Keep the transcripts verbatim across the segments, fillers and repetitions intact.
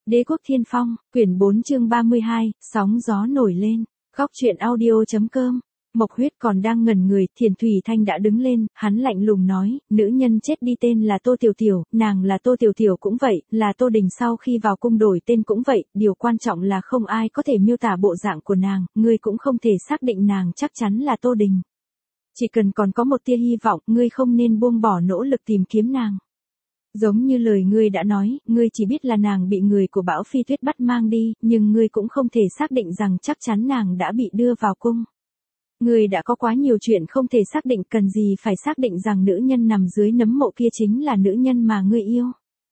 Đế quốc Thiên Phong, quyển bốn chương ba mươi hai, sóng gió nổi lên. Góc truyện audio.com. Mộc Huyết còn đang ngẩn người, Thiền Thủy Thanh đã đứng lên, hắn lạnh lùng nói, nữ nhân chết đi tên là Tô Tiểu Tiểu, nàng là Tô Tiểu Tiểu cũng vậy, là Tô Đình sau khi vào cung đổi tên cũng vậy, điều quan trọng là không ai có thể miêu tả bộ dạng của nàng, ngươi cũng không thể xác định nàng chắc chắn là Tô Đình. Chỉ cần còn có một tia hy vọng, ngươi không nên buông bỏ nỗ lực tìm kiếm nàng. Giống như lời ngươi đã nói, ngươi chỉ biết là nàng bị người của Bão Phi Tuyết bắt mang đi, nhưng ngươi cũng không thể xác định rằng chắc chắn nàng đã bị đưa vào cung. Ngươi đã có quá nhiều chuyện không thể xác định, cần gì phải xác định rằng nữ nhân nằm dưới nấm mộ kia chính là nữ nhân mà ngươi yêu.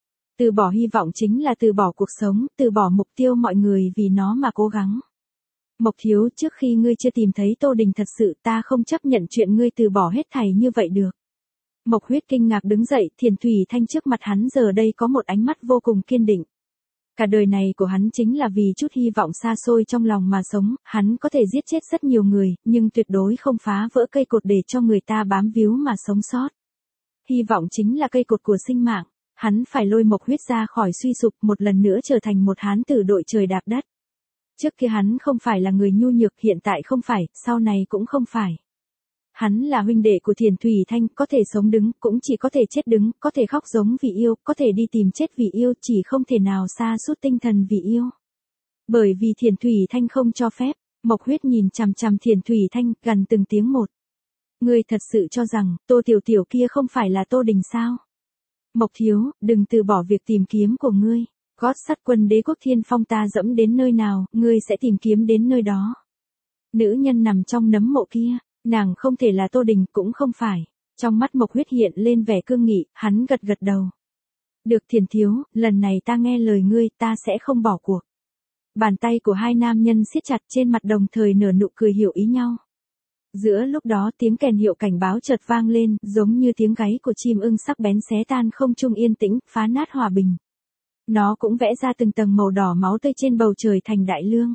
Từ bỏ hy vọng chính là từ bỏ cuộc sống, từ bỏ mục tiêu mọi người vì nó mà cố gắng. Mộc Thiếu, trước khi ngươi chưa tìm thấy Tô Đình thật sự, ta không chấp nhận chuyện ngươi từ bỏ hết thảy như vậy được. Mộc Huyết kinh ngạc đứng dậy, Thiền Thủy Thanh trước mặt hắn giờ đây có một ánh mắt vô cùng kiên định. Cả đời này của hắn chính là vì chút hy vọng xa xôi trong lòng mà sống, hắn có thể giết chết rất nhiều người, nhưng tuyệt đối không phá vỡ cây cột để cho người ta bám víu mà sống sót. Hy vọng chính là cây cột của sinh mạng, hắn phải lôi Mộc Huyết ra khỏi suy sụp, một lần nữa trở thành một hán tử đội trời đạp đất. Trước kia hắn không phải là người nhu nhược, hiện tại không phải, sau này cũng không phải. Hắn là huynh đệ của Thiền Thủy Thanh, có thể sống đứng, cũng chỉ có thể chết đứng, có thể khóc giống vì yêu, có thể đi tìm chết vì yêu, chỉ không thể nào sa sút tinh thần vì yêu. Bởi vì Thiền Thủy Thanh không cho phép, Mộc Huyết nhìn chằm chằm Thiền Thủy Thanh, gần từng tiếng một. Ngươi thật sự cho rằng, Tô Tiểu Tiểu kia không phải là Tô Đình sao? Mộc Thiếu, đừng từ bỏ việc tìm kiếm của ngươi. Gót sắt quân Đế quốc Thiên Phong ta dẫm đến nơi nào, ngươi sẽ tìm kiếm đến nơi đó. Nữ nhân nằm trong nấm mộ kia. Nàng không thể là Tô Đình, cũng không phải. Trong mắt Mộc Huyết hiện lên vẻ cương nghị, hắn gật gật đầu. Được Thiền Thiếu, lần này ta nghe lời ngươi, ta sẽ không bỏ cuộc. Bàn tay của hai nam nhân siết chặt, trên mặt đồng thời nở nụ cười hiểu ý nhau. Giữa lúc đó tiếng kèn hiệu cảnh báo chợt vang lên, giống như tiếng gáy của chim ưng sắc bén xé tan không trung yên tĩnh, phá nát hòa bình. Nó cũng vẽ ra từng tầng màu đỏ máu tươi trên bầu trời thành đại lương.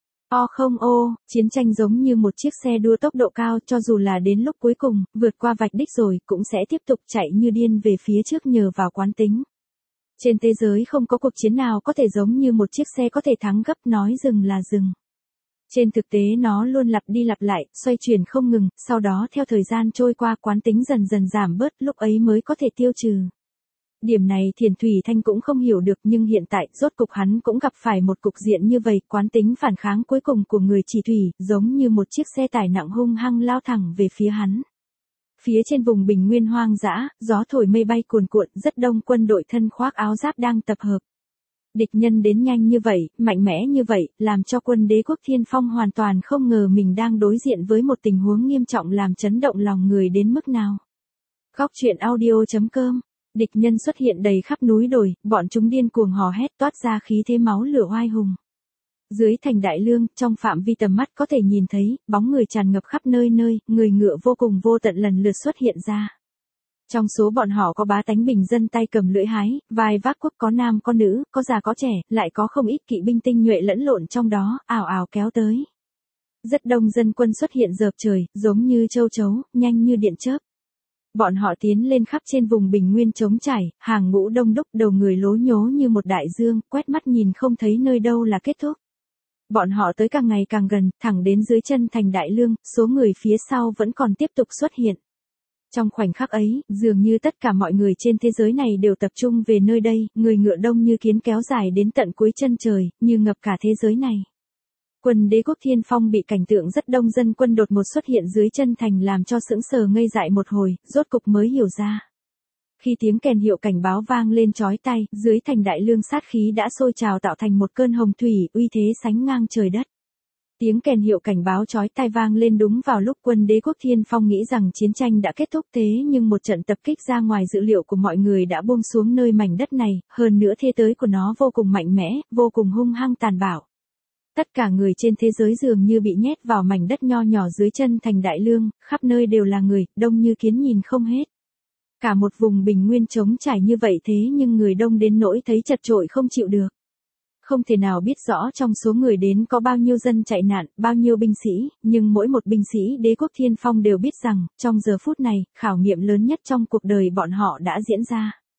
O không ô, chiến tranh giống như một chiếc xe đua tốc độ cao, cho dù là đến lúc cuối cùng, vượt qua vạch đích rồi, cũng sẽ tiếp tục chạy như điên về phía trước nhờ vào quán tính. Trên thế giới không có cuộc chiến nào có thể giống như một chiếc xe có thể thắng gấp, nói dừng là dừng. Trên thực tế nó luôn lặp đi lặp lại, xoay chuyển không ngừng, sau đó theo thời gian trôi qua quán tính dần dần giảm bớt, lúc ấy mới có thể tiêu trừ. Điểm này Thiền Thủy Thanh cũng không hiểu được, nhưng hiện tại, rốt cục hắn cũng gặp phải một cục diện như vậy, quán tính phản kháng cuối cùng của người chỉ thủy, giống như một chiếc xe tải nặng hung hăng lao thẳng về phía hắn. Phía trên vùng bình nguyên hoang dã, gió thổi mây bay cuồn cuộn, rất đông quân đội thân khoác áo giáp đang tập hợp. Địch nhân đến nhanh như vậy, mạnh mẽ như vậy, làm cho quân Đế quốc Thiên Phong hoàn toàn không ngờ mình đang đối diện với một tình huống nghiêm trọng làm chấn động lòng người đến mức nào. Góc truyện audio.com. Địch nhân xuất hiện đầy khắp núi đồi, bọn chúng điên cuồng hò hét toát ra khí thế máu lửa oai hùng. Dưới thành đại lương, trong phạm vi tầm mắt có thể nhìn thấy, bóng người tràn ngập khắp nơi nơi, người ngựa vô cùng vô tận lần lượt xuất hiện ra. Trong số bọn họ có bá tánh bình dân tay cầm lưỡi hái, vai vác cuốc, có nam có nữ, có già có trẻ, lại có không ít kỵ binh tinh nhuệ lẫn lộn trong đó, ào ào kéo tới. Rất đông dân quân xuất hiện dợp trời, giống như châu chấu, nhanh như điện chớp. Bọn họ tiến lên khắp trên vùng bình nguyên trống trải, hàng ngũ đông đúc, đầu người lố nhố như một đại dương, quét mắt nhìn không thấy nơi đâu là kết thúc. Bọn họ tới càng ngày càng gần, thẳng đến dưới chân thành đại lương, số người phía sau vẫn còn tiếp tục xuất hiện. Trong khoảnh khắc ấy, dường như tất cả mọi người trên thế giới này đều tập trung về nơi đây, người ngựa đông như kiến kéo dài đến tận cuối chân trời, như ngập cả thế giới này. Quân Đế quốc Thiên Phong bị cảnh tượng rất đông dân quân đột ngột xuất hiện dưới chân thành làm cho sững sờ ngây dại một hồi, rốt cục mới hiểu ra. Khi tiếng kèn hiệu cảnh báo vang lên chói tai, dưới thành đại lương sát khí đã sôi trào tạo thành một cơn hồng thủy, uy thế sánh ngang trời đất. Tiếng kèn hiệu cảnh báo chói tai vang lên đúng vào lúc quân Đế quốc Thiên Phong nghĩ rằng chiến tranh đã kết thúc, thế nhưng một trận tập kích ra ngoài dự liệu của mọi người đã buông xuống nơi mảnh đất này, hơn nữa thế tới của nó vô cùng mạnh mẽ, vô cùng hung hăng tàn bạo. Tất cả người trên thế giới dường như bị nhét vào mảnh đất nho nhỏ dưới chân thành đại lương, khắp nơi đều là người, đông như kiến nhìn không hết. Cả một vùng bình nguyên trống trải như vậy thế nhưng người đông đến nỗi thấy chật chội không chịu được. Không thể nào biết rõ trong số người đến có bao nhiêu dân chạy nạn, bao nhiêu binh sĩ, nhưng mỗi một binh sĩ Đế quốc Thiên Phong đều biết rằng, trong giờ phút này, khảo nghiệm lớn nhất trong cuộc đời bọn họ đã diễn ra.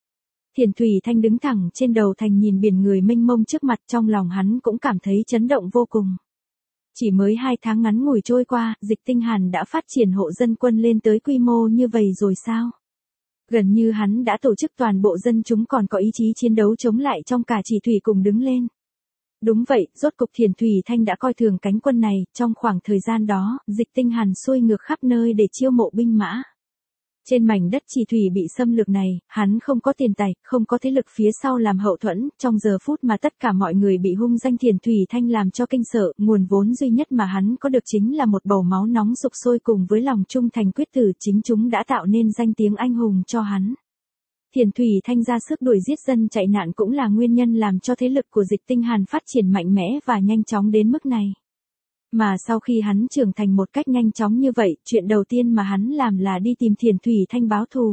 Thiền Thủy Thanh đứng thẳng trên đầu thành nhìn biển người mênh mông trước mặt, trong lòng hắn cũng cảm thấy chấn động vô cùng. Chỉ mới hai tháng ngắn ngủi trôi qua, Dịch Tinh Hàn đã phát triển hộ dân quân lên tới quy mô như vậy rồi sao? Gần như hắn đã tổ chức toàn bộ dân chúng còn có ý chí chiến đấu chống lại trong cả Chỉ Thủy cùng đứng lên. Đúng vậy, rốt cục Thiền Thủy Thanh đã coi thường cánh quân này, trong khoảng thời gian đó, Dịch Tinh Hàn xuôi ngược khắp nơi để chiêu mộ binh mã. Trên mảnh đất Chỉ Thủy bị xâm lược này, hắn không có tiền tài, không có thế lực phía sau làm hậu thuẫn, trong giờ phút mà tất cả mọi người bị hung danh Thiền Thủy Thanh làm cho kinh sợ, nguồn vốn duy nhất mà hắn có được chính là một bầu máu nóng sục sôi cùng với lòng trung thành quyết tử, chính chúng đã tạo nên danh tiếng anh hùng cho hắn. Thiền Thủy Thanh ra sức đuổi giết dân chạy nạn cũng là nguyên nhân làm cho thế lực của Dịch Tinh Hàn phát triển mạnh mẽ và nhanh chóng đến mức này. Mà sau khi hắn trưởng thành một cách nhanh chóng như vậy, chuyện đầu tiên mà hắn làm là đi tìm Thiền Thủy Thanh báo thù.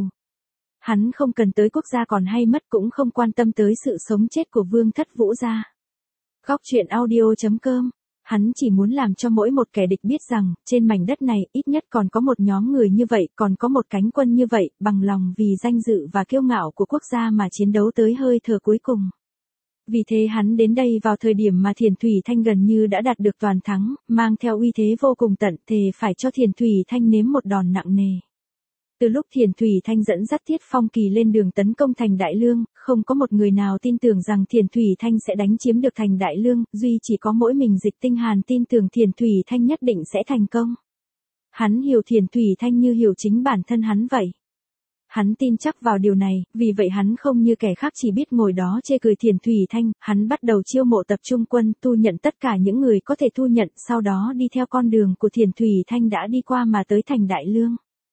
Hắn không cần tới quốc gia còn hay mất, cũng không quan tâm tới sự sống chết của Vương Thất Vũ gia. Góc truyện audio chấm com. Hắn chỉ muốn làm cho mỗi một kẻ địch biết rằng, trên mảnh đất này, ít nhất còn có một nhóm người như vậy, còn có một cánh quân như vậy, bằng lòng vì danh dự và kiêu ngạo của quốc gia mà chiến đấu tới hơi thở cuối cùng. Vì thế hắn đến đây vào thời điểm mà Thiền Thủy Thanh gần như đã đạt được toàn thắng, mang theo uy thế vô cùng tận, thề phải cho Thiền Thủy Thanh nếm một đòn nặng nề. Từ lúc Thiền Thủy Thanh dẫn dắt Thiết Phong Kỳ lên đường tấn công thành Đại Lương, không có một người nào tin tưởng rằng Thiền Thủy Thanh sẽ đánh chiếm được thành Đại Lương, duy chỉ có mỗi mình Dịch Tinh Hàn tin tưởng Thiền Thủy Thanh nhất định sẽ thành công. Hắn hiểu Thiền Thủy Thanh như hiểu chính bản thân hắn vậy. Hắn tin chắc vào điều này, vì vậy hắn không như kẻ khác chỉ biết ngồi đó chê cười Thiền Thủy Thanh, hắn bắt đầu chiêu mộ tập trung quân, thu nhận tất cả những người có thể thu nhận, sau đó đi theo con đường của Thiền Thủy Thanh đã đi qua mà tới thành Đại Lương.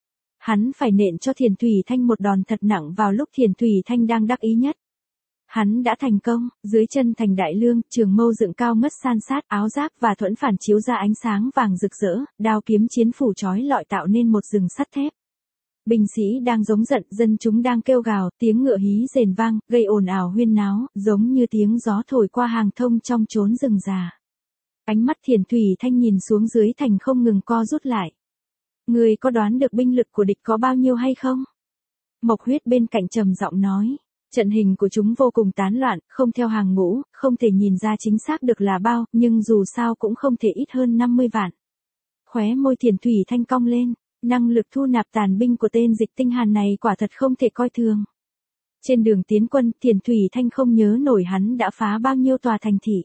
Hắn phải nện cho Thiền Thủy Thanh một đòn thật nặng vào lúc Thiền Thủy Thanh đang đắc ý nhất. Hắn đã thành công, dưới chân thành Đại Lương, trường mâu dựng cao ngất san sát, áo giáp và thuẫn phản chiếu ra ánh sáng vàng rực rỡ, đao kiếm chiến phủ chói lọi tạo nên một rừng sắt thép. Binh sĩ đang giống giận, dân chúng đang kêu gào, tiếng ngựa hí rền vang, gây ồn ào huyên náo, giống như tiếng gió thổi qua hàng thông trong chốn rừng già. Ánh mắt Thiền Thủy Thanh nhìn xuống dưới thành không ngừng co rút lại. Người có đoán được binh lực của địch có bao nhiêu hay không? Mộc Huyết bên cạnh trầm giọng nói. Trận hình của chúng vô cùng tán loạn, không theo hàng ngũ, không thể nhìn ra chính xác được là bao, nhưng dù sao cũng không thể ít hơn năm mươi vạn. Khóe môi Thiền Thủy Thanh cong lên. Năng lực thu nạp tàn binh của tên Dịch Tinh Hàn này quả thật không thể coi thường. Trên đường tiến quân, Thiền Thủy Thanh không nhớ nổi hắn đã phá bao nhiêu tòa thành thị.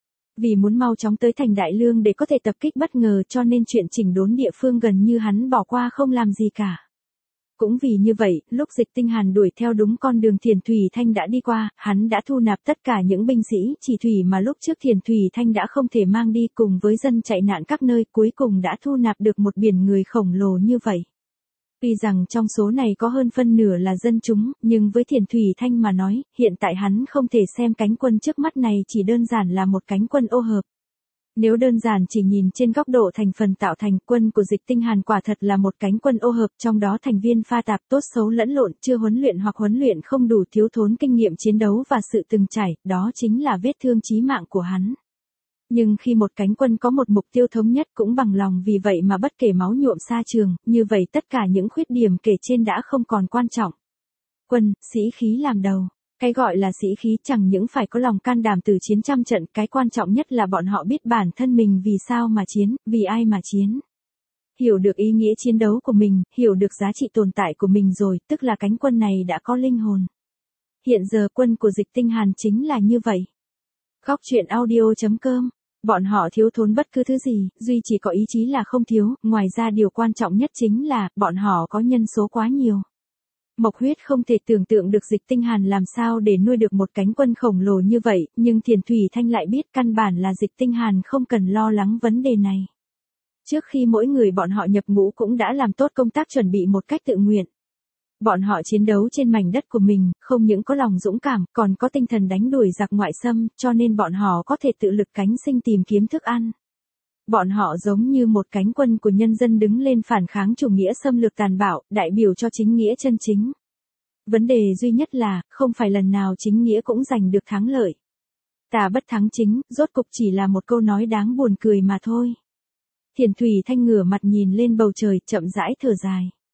Vì muốn mau chóng tới thành Đại Lương để có thể tập kích bất ngờ cho nên chuyện chỉnh đốn địa phương gần như hắn bỏ qua không làm gì cả. Cũng vì như vậy, lúc Dịch Tinh Hàn đuổi theo đúng con đường Thiền Thủy Thanh đã đi qua, hắn đã thu nạp tất cả những binh sĩ Chỉ Thủy mà lúc trước Thiền Thủy Thanh đã không thể mang đi, cùng với dân chạy nạn các nơi, cuối cùng đã thu nạp được một biển người khổng lồ như vậy. Tuy rằng trong số này có hơn phân nửa là dân chúng, nhưng với Thiền Thủy Thanh mà nói, hiện tại hắn không thể xem cánh quân trước mắt này chỉ đơn giản là một cánh quân ô hợp. Nếu đơn giản chỉ nhìn trên góc độ thành phần tạo thành, quân của Dịch Tinh Hàn quả thật là một cánh quân ô hợp, trong đó thành viên pha tạp, tốt xấu lẫn lộn, chưa huấn luyện hoặc huấn luyện không đủ, thiếu thốn kinh nghiệm chiến đấu và sự từng trải, đó chính là vết thương chí mạng của hắn. Nhưng khi một cánh quân có một mục tiêu thống nhất cũng bằng lòng vì vậy mà bất kể máu nhuộm sa trường, như vậy tất cả những khuyết điểm kể trên đã không còn quan trọng. Quân, sĩ khí làm đầu. Cái gọi là sĩ khí chẳng những phải có lòng can đảm từ chiến trăm trận, cái quan trọng nhất là bọn họ biết bản thân mình vì sao mà chiến, vì ai mà chiến. Hiểu được ý nghĩa chiến đấu của mình, hiểu được giá trị tồn tại của mình rồi, tức là cánh quân này đã có linh hồn. Hiện giờ quân của Dịch Tinh Hàn chính là như vậy. Góc truyện audio chấm com. Bọn họ thiếu thốn bất cứ thứ gì, duy chỉ có ý chí là không thiếu, ngoài ra điều quan trọng nhất chính là, bọn họ có nhân số quá nhiều. Mộc Huyết không thể tưởng tượng được Dịch Tinh Hàn làm sao để nuôi được một cánh quân khổng lồ như vậy, nhưng Thiền Thủy Thanh lại biết căn bản là Dịch Tinh Hàn không cần lo lắng vấn đề này. Trước khi mỗi người bọn họ nhập ngũ cũng đã làm tốt công tác chuẩn bị một cách tự nguyện. Bọn họ chiến đấu trên mảnh đất của mình, không những có lòng dũng cảm, còn có tinh thần đánh đuổi giặc ngoại xâm, cho nên bọn họ có thể tự lực cánh sinh tìm kiếm thức ăn. Bọn họ giống như một cánh quân của nhân dân đứng lên phản kháng chủ nghĩa xâm lược tàn bạo, đại biểu cho chính nghĩa chân chính. Vấn đề duy nhất là, không phải lần nào chính nghĩa cũng giành được thắng lợi. Tà bất thắng chính, rốt cục chỉ là một câu nói đáng buồn cười mà thôi. Thiền Thủy Thanh ngửa mặt nhìn lên bầu trời, chậm rãi thở dài.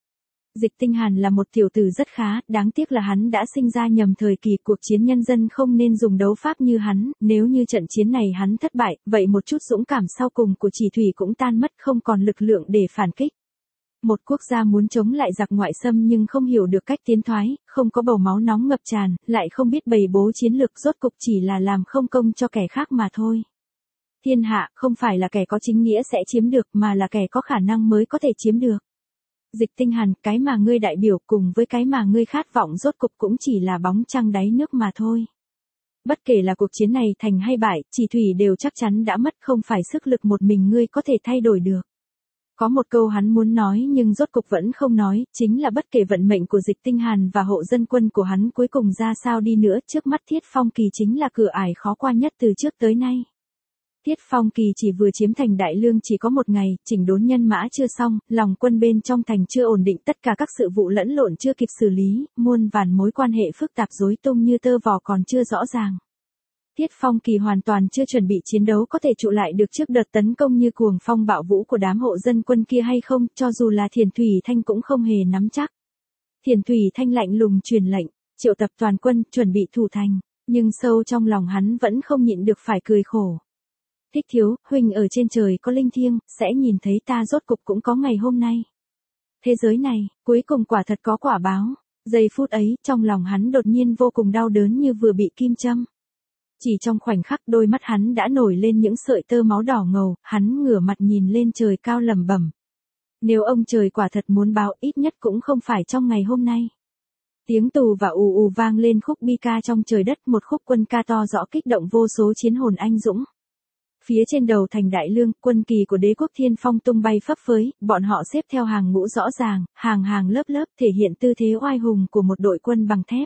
Dịch Tinh Hàn là một tiểu tử rất khá, đáng tiếc là hắn đã sinh ra nhầm thời kỳ, cuộc chiến nhân dân không nên dùng đấu pháp như hắn, nếu như trận chiến này hắn thất bại, vậy một chút dũng cảm sau cùng của Chỉ Thủy cũng tan mất, không còn lực lượng để phản kích. Một quốc gia muốn chống lại giặc ngoại xâm nhưng không hiểu được cách tiến thoái, không có bầu máu nóng ngập tràn, lại không biết bày bố chiến lược, rốt cục chỉ là làm không công cho kẻ khác mà thôi. Thiên hạ không phải là kẻ có chính nghĩa sẽ chiếm được mà là kẻ có khả năng mới có thể chiếm được. Dịch Tinh Hàn, cái mà ngươi đại biểu cùng với cái mà ngươi khát vọng rốt cục cũng chỉ là bóng trăng đáy nước mà thôi. Bất kể là cuộc chiến này thành hay bại, Chỉ Thủy đều chắc chắn đã mất, không phải sức lực một mình ngươi có thể thay đổi được. Có một câu hắn muốn nói nhưng rốt cục vẫn không nói, chính là bất kể vận mệnh của Dịch Tinh Hàn và hộ dân quân của hắn cuối cùng ra sao đi nữa, trước mắt Thiết Phong Kỳ chính là cửa ải khó qua nhất từ trước tới nay. Thiết Phong Kỳ chỉ vừa chiếm thành Đại Lương chỉ có một ngày, chỉnh đốn nhân mã chưa xong, lòng quân bên trong thành chưa ổn định, tất cả các sự vụ lẫn lộn chưa kịp xử lý, muôn vàn mối quan hệ phức tạp rối tung như tơ vò còn chưa rõ ràng. Thiết Phong Kỳ hoàn toàn chưa chuẩn bị chiến đấu có thể trụ lại được trước đợt tấn công như cuồng phong bạo vũ của đám hộ dân quân kia hay không, cho dù là Thiền Thủy Thanh cũng không hề nắm chắc. Thiền Thủy Thanh lạnh lùng truyền lệnh, triệu tập toàn quân, chuẩn bị thủ thành, nhưng sâu trong lòng hắn vẫn không nhịn được phải cười khổ. Thích thiếu, huynh ở trên trời có linh thiêng, sẽ nhìn thấy ta rốt cục cũng có ngày hôm nay. Thế giới này, cuối cùng quả thật có quả báo. Giây phút ấy, trong lòng hắn đột nhiên vô cùng đau đớn như vừa bị kim châm. Chỉ trong khoảnh khắc đôi mắt hắn đã nổi lên những sợi tơ máu đỏ ngầu, hắn ngửa mặt nhìn lên trời cao lẩm bẩm. Nếu ông trời quả thật muốn báo, ít nhất cũng không phải trong ngày hôm nay. Tiếng tù và ù ù vang lên khúc bi ca trong trời đất, một khúc quân ca to rõ kích động vô số chiến hồn anh dũng. Phía trên đầu thành Đại Lương, quân kỳ của đế quốc Thiên Phong tung bay phấp phới, bọn họ xếp theo hàng ngũ rõ ràng, hàng hàng lớp lớp, thể hiện tư thế oai hùng của một đội quân bằng thép.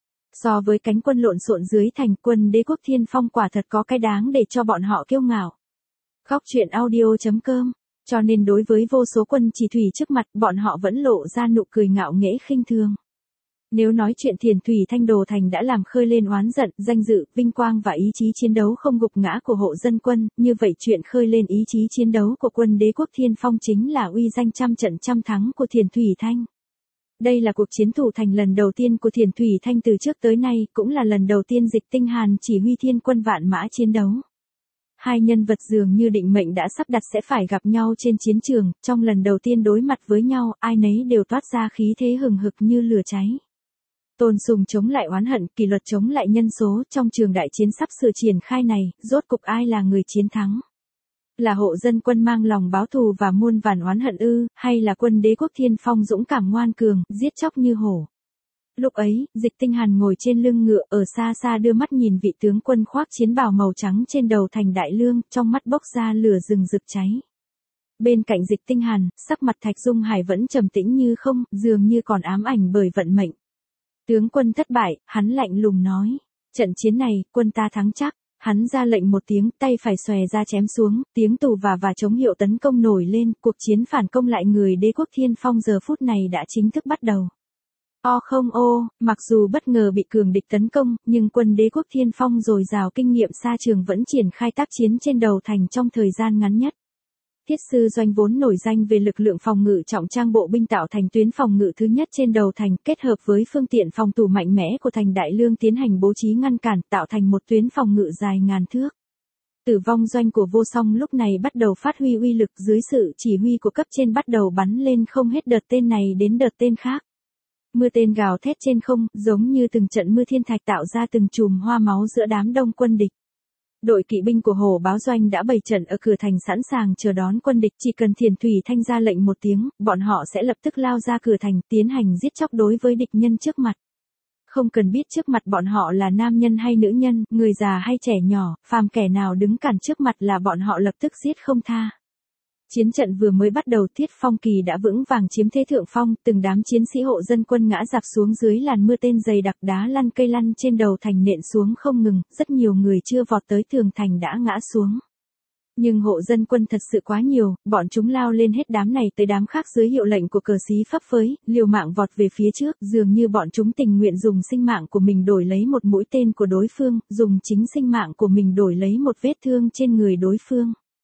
So với cánh quân lộn xộn dưới thành, quân đế quốc Thiên Phong quả thật có cái đáng để cho bọn họ kiêu ngạo. Góc truyện audio chấm com. Cho nên đối với vô số quân Chỉ Thủy trước mặt, bọn họ vẫn lộ ra nụ cười ngạo nghễ khinh thường. Nếu nói chuyện Thiền Thủy Thanh đồ thành đã làm khơi lên oán giận, danh dự, vinh quang và ý chí chiến đấu không gục ngã của hộ dân quân, như vậy chuyện khơi lên ý chí chiến đấu của quân đế quốc Thiên Phong chính là uy danh trăm trận trăm thắng của Thiền Thủy Thanh. Đây là cuộc chiến thủ thành lần đầu tiên của Thiền Thủy Thanh từ trước tới nay, cũng là lần đầu tiên Dịch Tinh Hàn chỉ huy thiên quân vạn mã chiến đấu. Hai nhân vật dường như định mệnh đã sắp đặt sẽ phải gặp nhau trên chiến trường, trong lần đầu tiên đối mặt với nhau, ai nấy đều toát ra khí thế hừng hực như lửa cháy. Tôn sùng chống lại oán hận, kỷ luật chống lại nhân số, trong trường đại chiến sắp sửa triển khai này, rốt cục ai là người chiến thắng? Là hộ dân quân mang lòng báo thù và muôn vàn oán hận ư, hay là quân đế quốc Thiên Phong dũng cảm ngoan cường, giết chóc như hổ? Lúc ấy, Dịch Tinh Hàn ngồi trên lưng ngựa ở xa xa đưa mắt nhìn vị tướng quân khoác chiến bào màu trắng trên đầu thành Đại Lương, trong mắt bốc ra lửa rừng rực cháy. Bên cạnh Dịch Tinh Hàn, sắc mặt Thạch Dung Hải vẫn trầm tĩnh như không, dường như còn ám ảnh bởi vận mệnh. Tướng quân thất bại, hắn lạnh lùng nói. Trận chiến này, quân ta thắng chắc. Hắn ra lệnh một tiếng, tay phải xòe ra chém xuống, tiếng tù và và chống hiệu tấn công nổi lên, cuộc chiến phản công lại người đế quốc Thiên Phong giờ phút này đã chính thức bắt đầu. O không ô, mặc dù bất ngờ bị cường địch tấn công, nhưng quân đế quốc Thiên Phong dồi dào kinh nghiệm xa trường vẫn triển khai tác chiến trên đầu thành trong thời gian ngắn nhất. Thiết sư Doanh vốn nổi danh về lực lượng phòng ngự trọng trang bộ binh tạo thành tuyến phòng ngự thứ nhất trên đầu thành, kết hợp với phương tiện phòng thủ mạnh mẽ của thành Đại Lương tiến hành bố trí ngăn cản, tạo thành một tuyến phòng ngự dài ngàn thước. Tử vong doanh của Vô Song lúc này bắt đầu phát huy uy lực, dưới sự chỉ huy của cấp trên bắt đầu bắn lên không hết đợt tên này đến đợt tên khác. Mưa tên gào thét trên không, giống như từng trận mưa thiên thạch tạo ra từng chùm hoa máu giữa đám đông quân địch. Đội kỵ binh của Hổ Báo Doanh đã bày trận ở cửa thành sẵn sàng chờ đón quân địch, chỉ cần Thiền Thủy Thanh ra lệnh một tiếng, bọn họ sẽ lập tức lao ra cửa thành, tiến hành giết chóc đối với địch nhân trước mặt. Không cần biết trước mặt bọn họ là nam nhân hay nữ nhân, người già hay trẻ nhỏ, phàm kẻ nào đứng cản trước mặt là bọn họ lập tức giết không tha. Chiến trận vừa mới bắt đầu, Thiết Phong Kỳ đã vững vàng chiếm thế thượng phong, từng đám chiến sĩ hộ dân quân ngã rạp xuống dưới làn mưa tên dày đặc, đá lăn cây lăn trên đầu thành nện xuống không ngừng, rất nhiều người chưa vọt tới tường thành đã ngã xuống. Nhưng hộ dân quân thật sự quá nhiều, bọn chúng lao lên hết đám này tới đám khác dưới hiệu lệnh của cờ xí phấp phới, liều mạng vọt về phía trước, dường như bọn chúng tình nguyện dùng sinh mạng của mình đổi lấy một mũi tên của đối phương, dùng chính sinh mạng của mình đổi lấy một vết thương trên người đối phương.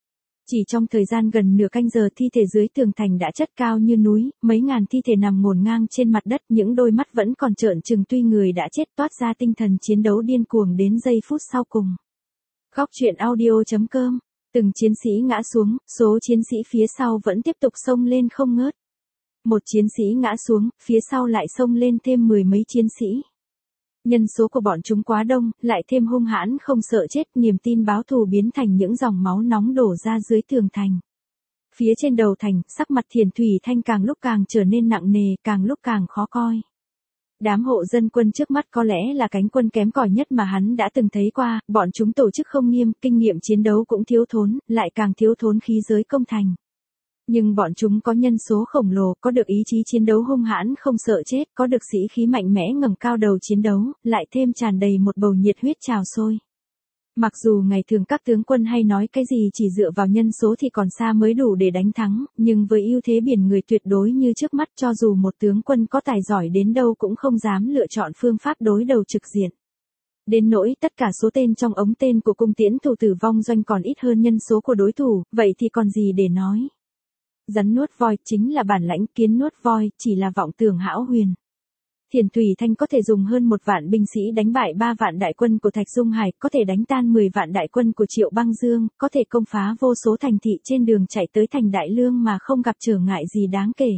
Chỉ trong thời gian gần nửa canh giờ thi thể dưới tường thành đã chất cao như núi, mấy ngàn thi thể nằm ngổn ngang trên mặt đất, những đôi mắt vẫn còn trợn trừng tuy người đã chết, toát ra tinh thần chiến đấu điên cuồng đến giây phút sau cùng. Góc truyện audio chấm com. Từng chiến sĩ ngã xuống, số chiến sĩ phía sau vẫn tiếp tục xông lên không ngớt. Một chiến sĩ ngã xuống, phía sau lại xông lên thêm mười mấy chiến sĩ. Nhân số của bọn chúng quá đông, lại thêm hung hãn không sợ chết, niềm tin báo thù biến thành những dòng máu nóng đổ ra dưới tường thành. Phía trên đầu thành, sắc mặt Thiền Thủy Thanh càng lúc càng trở nên nặng nề, càng lúc càng khó coi. Đám hộ dân quân trước mắt có lẽ là cánh quân kém cỏi nhất mà hắn đã từng thấy qua, bọn chúng tổ chức không nghiêm, kinh nghiệm chiến đấu cũng thiếu thốn, lại càng thiếu thốn khí giới công thành. Nhưng bọn chúng có nhân số khổng lồ, có được ý chí chiến đấu hung hãn không sợ chết, có được sĩ khí mạnh mẽ ngẩng cao đầu chiến đấu, lại thêm tràn đầy một bầu nhiệt huyết trào sôi. Mặc dù ngày thường các tướng quân hay nói cái gì chỉ dựa vào nhân số thì còn xa mới đủ để đánh thắng, nhưng với ưu thế biển người tuyệt đối như trước mắt, cho dù một tướng quân có tài giỏi đến đâu cũng không dám lựa chọn phương pháp đối đầu trực diện. Đến nỗi tất cả số tên trong ống tên của cung tiễn thủ tử vong doanh còn ít hơn nhân số của đối thủ, vậy thì còn gì để nói. Rắn nuốt voi chính là bản lãnh, kiến nuốt voi chỉ là vọng tưởng hão huyền. Thiền Thủy Thanh có thể dùng hơn một vạn binh sĩ đánh bại ba vạn đại quân của Thạch Dung Hải, có thể đánh tan mười vạn đại quân của Triệu Băng Dương, có thể công phá vô số thành thị trên đường chạy tới thành Đại Lương mà không gặp trở ngại gì đáng kể.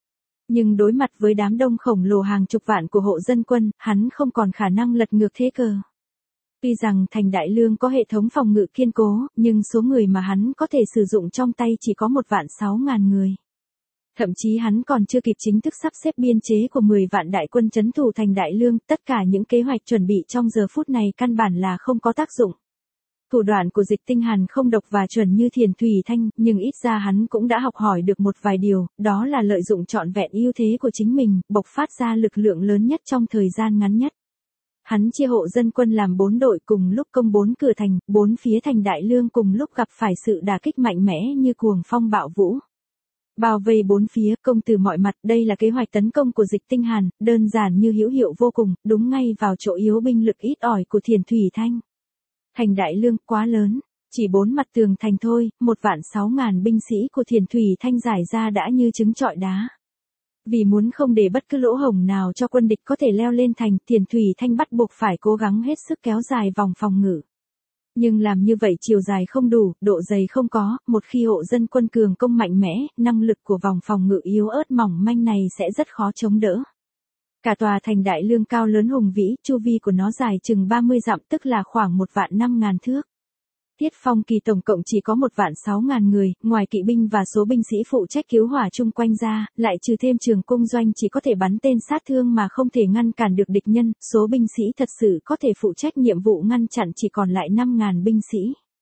Nhưng đối mặt với đám đông khổng lồ hàng chục vạn của hộ dân quân, hắn không còn khả năng lật ngược thế cờ. Tuy rằng thành Đại Lương có hệ thống phòng ngự kiên cố, nhưng số người mà hắn có thể sử dụng trong tay chỉ có một vạn sáu ngàn người. Thậm chí hắn còn chưa kịp chính thức sắp xếp biên chế của mười vạn đại quân trấn thủ thành Đại Lương, tất cả những kế hoạch chuẩn bị trong giờ phút này căn bản là không có tác dụng. Thủ đoạn của Dịch Tinh Hàn không độc và chuẩn như Thiền Thủy Thanh, nhưng ít ra hắn cũng đã học hỏi được một vài điều, đó là lợi dụng trọn vẹn ưu thế của chính mình, bộc phát ra lực lượng lớn nhất trong thời gian ngắn nhất. Hắn chia hộ dân quân làm bốn đội cùng lúc công bốn cửa thành, bốn phía thành Đại Lương cùng lúc gặp phải sự đả kích mạnh mẽ như cuồng phong bạo vũ. Bao vây bốn phía, công từ mọi mặt, đây là kế hoạch tấn công của Dịch Tinh Hàn, đơn giản như hữu hiệu vô cùng, đúng ngay vào chỗ yếu binh lực ít ỏi của Thiền Thủy Thanh. Thành Đại Lương quá lớn, chỉ bốn mặt tường thành thôi, một vạn sáu ngàn binh sĩ của Thiền Thủy Thanh giải ra đã như trứng trọi đá. Vì muốn không để bất cứ lỗ hổng nào cho quân địch có thể leo lên thành, Thiền Thủy Thanh bắt buộc phải cố gắng hết sức kéo dài vòng phòng ngự. Nhưng làm như vậy chiều dài không đủ, độ dày không có, một khi hộ dân quân cường công mạnh mẽ, năng lực của vòng phòng ngự yếu ớt mỏng manh này sẽ rất khó chống đỡ. Cả tòa thành Đại Lương cao lớn hùng vĩ, chu vi của nó dài chừng ba mươi dặm, tức là khoảng một vạn năm ngàn thước. Tiết Phong Kỳ tổng cộng chỉ có một vạn sáu ngàn người, ngoài kỵ binh và số binh sĩ phụ trách cứu hỏa chung quanh ra, lại trừ thêm trường cung doanh chỉ có thể bắn tên sát thương mà không thể ngăn cản được địch nhân, số binh sĩ thật sự có thể phụ trách nhiệm vụ ngăn chặn chỉ còn lại năm ngàn binh sĩ.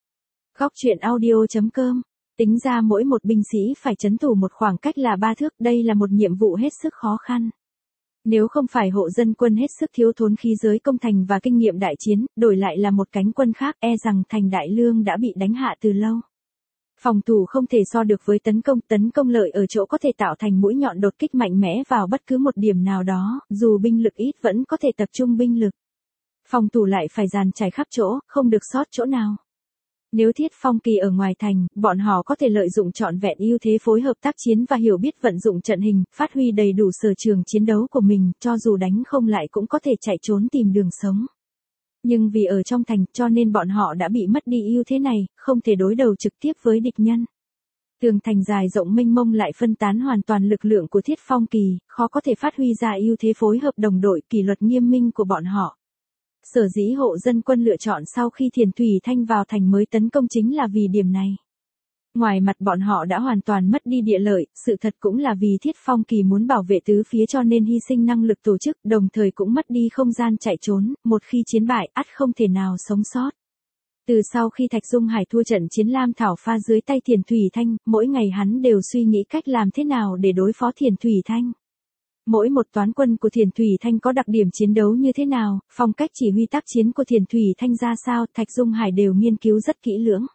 Góc truyện audio chấm com. Tính ra mỗi một binh sĩ phải trấn thủ một khoảng cách là ba thước, đây là một nhiệm vụ hết sức khó khăn. Nếu không phải hộ dân quân hết sức thiếu thốn khí giới công thành và kinh nghiệm đại chiến, đổi lại là một cánh quân khác, e rằng thành Đại Lương đã bị đánh hạ từ lâu. Phòng thủ không thể so được với tấn công, tấn công lợi ở chỗ có thể tạo thành mũi nhọn đột kích mạnh mẽ vào bất cứ một điểm nào đó, dù binh lực ít vẫn có thể tập trung binh lực. Phòng thủ lại phải dàn trải khắp chỗ, không được sót chỗ nào. Nếu Thiết Phong Kỳ ở ngoài thành, bọn họ có thể lợi dụng trọn vẹn ưu thế phối hợp tác chiến và hiểu biết vận dụng trận hình, phát huy đầy đủ sở trường chiến đấu của mình, cho dù đánh không lại cũng có thể chạy trốn tìm đường sống. Nhưng vì ở trong thành, cho nên bọn họ đã bị mất đi ưu thế này, không thể đối đầu trực tiếp với địch nhân. Tường thành dài rộng mênh mông lại phân tán hoàn toàn lực lượng của Thiết Phong Kỳ, khó có thể phát huy ra ưu thế phối hợp đồng đội, kỷ luật nghiêm minh của bọn họ. Sở dĩ hộ dân quân lựa chọn sau khi Thiền Thủy Thanh vào thành mới tấn công chính là vì điểm này. Ngoài mặt bọn họ đã hoàn toàn mất đi địa lợi, sự thật cũng là vì Thiết Phong Kỳ muốn bảo vệ tứ phía cho nên hy sinh năng lực tổ chức, đồng thời cũng mất đi không gian chạy trốn, một khi chiến bại, ắt không thể nào sống sót. Từ sau khi Thạch Dung Hải thua trận chiến Lam Thảo Pha dưới tay Thiền Thủy Thanh, mỗi ngày hắn đều suy nghĩ cách làm thế nào để đối phó Thiền Thủy Thanh. Mỗi một toán quân của Thiền Thủy Thanh có đặc điểm chiến đấu như thế nào, phong cách chỉ huy tác chiến của Thiền Thủy Thanh ra sao, Thạch Dung Hải đều nghiên cứu rất kỹ lưỡng.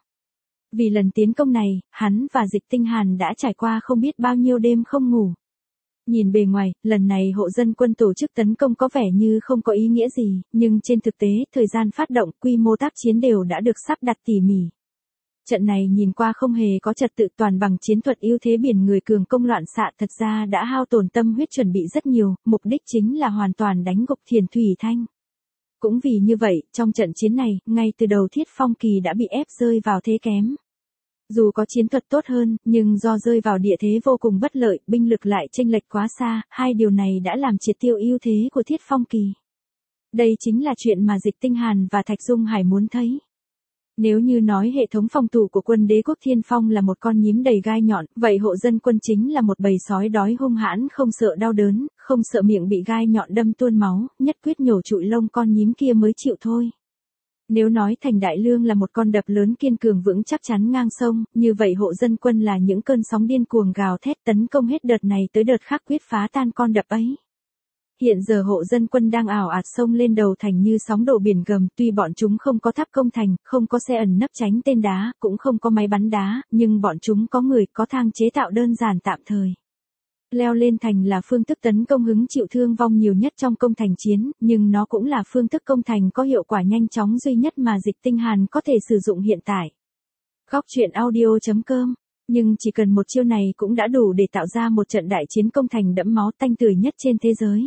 Vì lần tiến công này, hắn và Dịch Tinh Hàn đã trải qua không biết bao nhiêu đêm không ngủ. Nhìn bề ngoài, lần này hộ dân quân tổ chức tấn công có vẻ như không có ý nghĩa gì, nhưng trên thực tế, thời gian phát động, quy mô tác chiến đều đã được sắp đặt tỉ mỉ. Trận này nhìn qua không hề có trật tự, toàn bằng chiến thuật ưu thế biển người cường công loạn xạ, thật ra đã hao tổn tâm huyết chuẩn bị rất nhiều, mục đích chính là hoàn toàn đánh gục Thiền Thủy Thanh. Cũng vì như vậy, trong trận chiến này, ngay từ đầu Thiết Phong Kỳ đã bị ép rơi vào thế kém. Dù có chiến thuật tốt hơn, nhưng do rơi vào địa thế vô cùng bất lợi, binh lực lại chênh lệch quá xa, hai điều này đã làm triệt tiêu ưu thế của Thiết Phong Kỳ. Đây chính là chuyện mà Dịch Tinh Hàn và Thạch Dung Hải muốn thấy. Nếu như nói hệ thống phòng thủ của quân Đế quốc Thiên Phong là một con nhím đầy gai nhọn, vậy hộ dân quân chính là một bầy sói đói hung hãn, không sợ đau đớn, không sợ miệng bị gai nhọn đâm tuôn máu, nhất quyết nhổ trụi lông con nhím kia mới chịu thôi. Nếu nói Thành Đại Lương là một con đập lớn kiên cường vững chắc chắn ngang sông, như vậy hộ dân quân là những cơn sóng điên cuồng gào thét tấn công hết đợt này tới đợt khác quyết phá tan con đập ấy. Hiện giờ hộ dân quân đang ảo ạt sông lên đầu thành như sóng đổ biển gầm, tuy bọn chúng không có tháp công thành, không có xe ẩn nấp tránh tên đá, cũng không có máy bắn đá, nhưng bọn chúng có người, có thang chế tạo đơn giản tạm thời. Leo lên thành là phương thức tấn công hứng chịu thương vong nhiều nhất trong công thành chiến, nhưng nó cũng là phương thức công thành có hiệu quả nhanh chóng duy nhất mà Dịch Tinh Hàn có thể sử dụng hiện tại. Góc truyện audio chấm com. Nhưng chỉ cần một chiêu này cũng đã đủ để tạo ra một trận đại chiến công thành đẫm máu tanh tưởi nhất trên thế giới.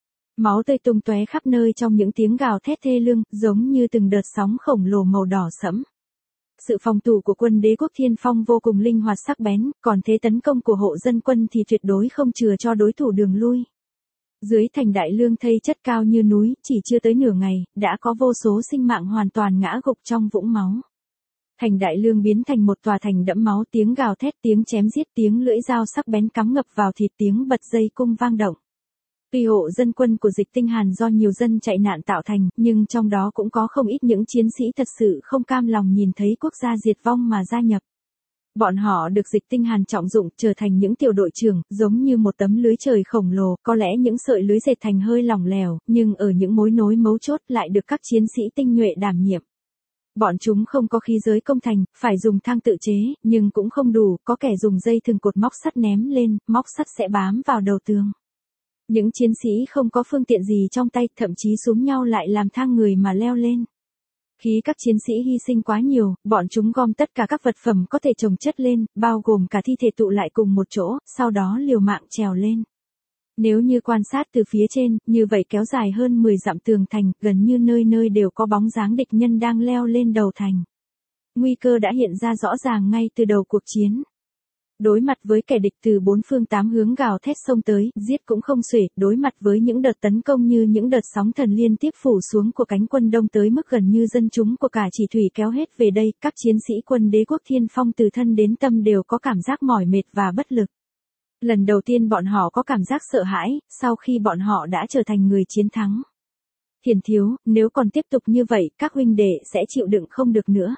Máu tươi tung tóe khắp nơi trong những tiếng gào thét thê lương, giống như từng đợt sóng khổng lồ màu đỏ sẫm. Sự phòng thủ của quân Đế quốc Thiên Phong vô cùng linh hoạt sắc bén, còn thế tấn công của hộ dân quân thì tuyệt đối không chừa cho đối thủ đường lui. Dưới Thành Đại Lương thây chất cao như núi, chỉ chưa tới nửa ngày, đã có vô số sinh mạng hoàn toàn ngã gục trong vũng máu. Thành Đại Lương biến thành một tòa thành đẫm máu, tiếng gào thét, tiếng chém giết, tiếng lưỡi dao sắc bén cắm ngập vào thịt, tiếng bật dây cung vang động. Tuy hộ dân quân của Dịch Tinh Hàn do nhiều dân chạy nạn tạo thành, nhưng trong đó cũng có không ít những chiến sĩ thật sự không cam lòng nhìn thấy quốc gia diệt vong mà gia nhập. Bọn họ được Dịch Tinh Hàn trọng dụng, trở thành những tiểu đội trưởng, giống như một tấm lưới trời khổng lồ, có lẽ những sợi lưới dệt thành hơi lỏng lẻo, nhưng ở những mối nối mấu chốt lại được các chiến sĩ tinh nhuệ đảm nhiệm. Bọn chúng không có khí giới công thành, phải dùng thang tự chế, nhưng cũng không đủ, có kẻ dùng dây thừng cột móc sắt ném lên, móc sắt sẽ bám vào đầu tường. Những chiến sĩ không có phương tiện gì trong tay, thậm chí xúm nhau lại làm thang người mà leo lên. Khi các chiến sĩ hy sinh quá nhiều, bọn chúng gom tất cả các vật phẩm có thể chồng chất lên, bao gồm cả thi thể tụ lại cùng một chỗ, sau đó liều mạng trèo lên. Nếu như quan sát từ phía trên, như vậy kéo dài hơn mười dặm tường thành, gần như nơi nơi đều có bóng dáng địch nhân đang leo lên đầu thành. Nguy cơ đã hiện ra rõ ràng ngay từ đầu cuộc chiến. Đối mặt với kẻ địch từ bốn phương tám hướng gào thét xông tới, giết cũng không xuể, đối mặt với những đợt tấn công như những đợt sóng thần liên tiếp phủ xuống của cánh quân Đông tới mức gần như dân chúng của cả chỉ thủy kéo hết về đây, các chiến sĩ quân Đế quốc Thiên Phong từ thân đến tâm đều có cảm giác mỏi mệt và bất lực. Lần đầu tiên bọn họ có cảm giác sợ hãi, sau khi bọn họ đã trở thành người chiến thắng. Thiền thiếu, nếu còn tiếp tục như vậy, các huynh đệ sẽ chịu đựng không được nữa.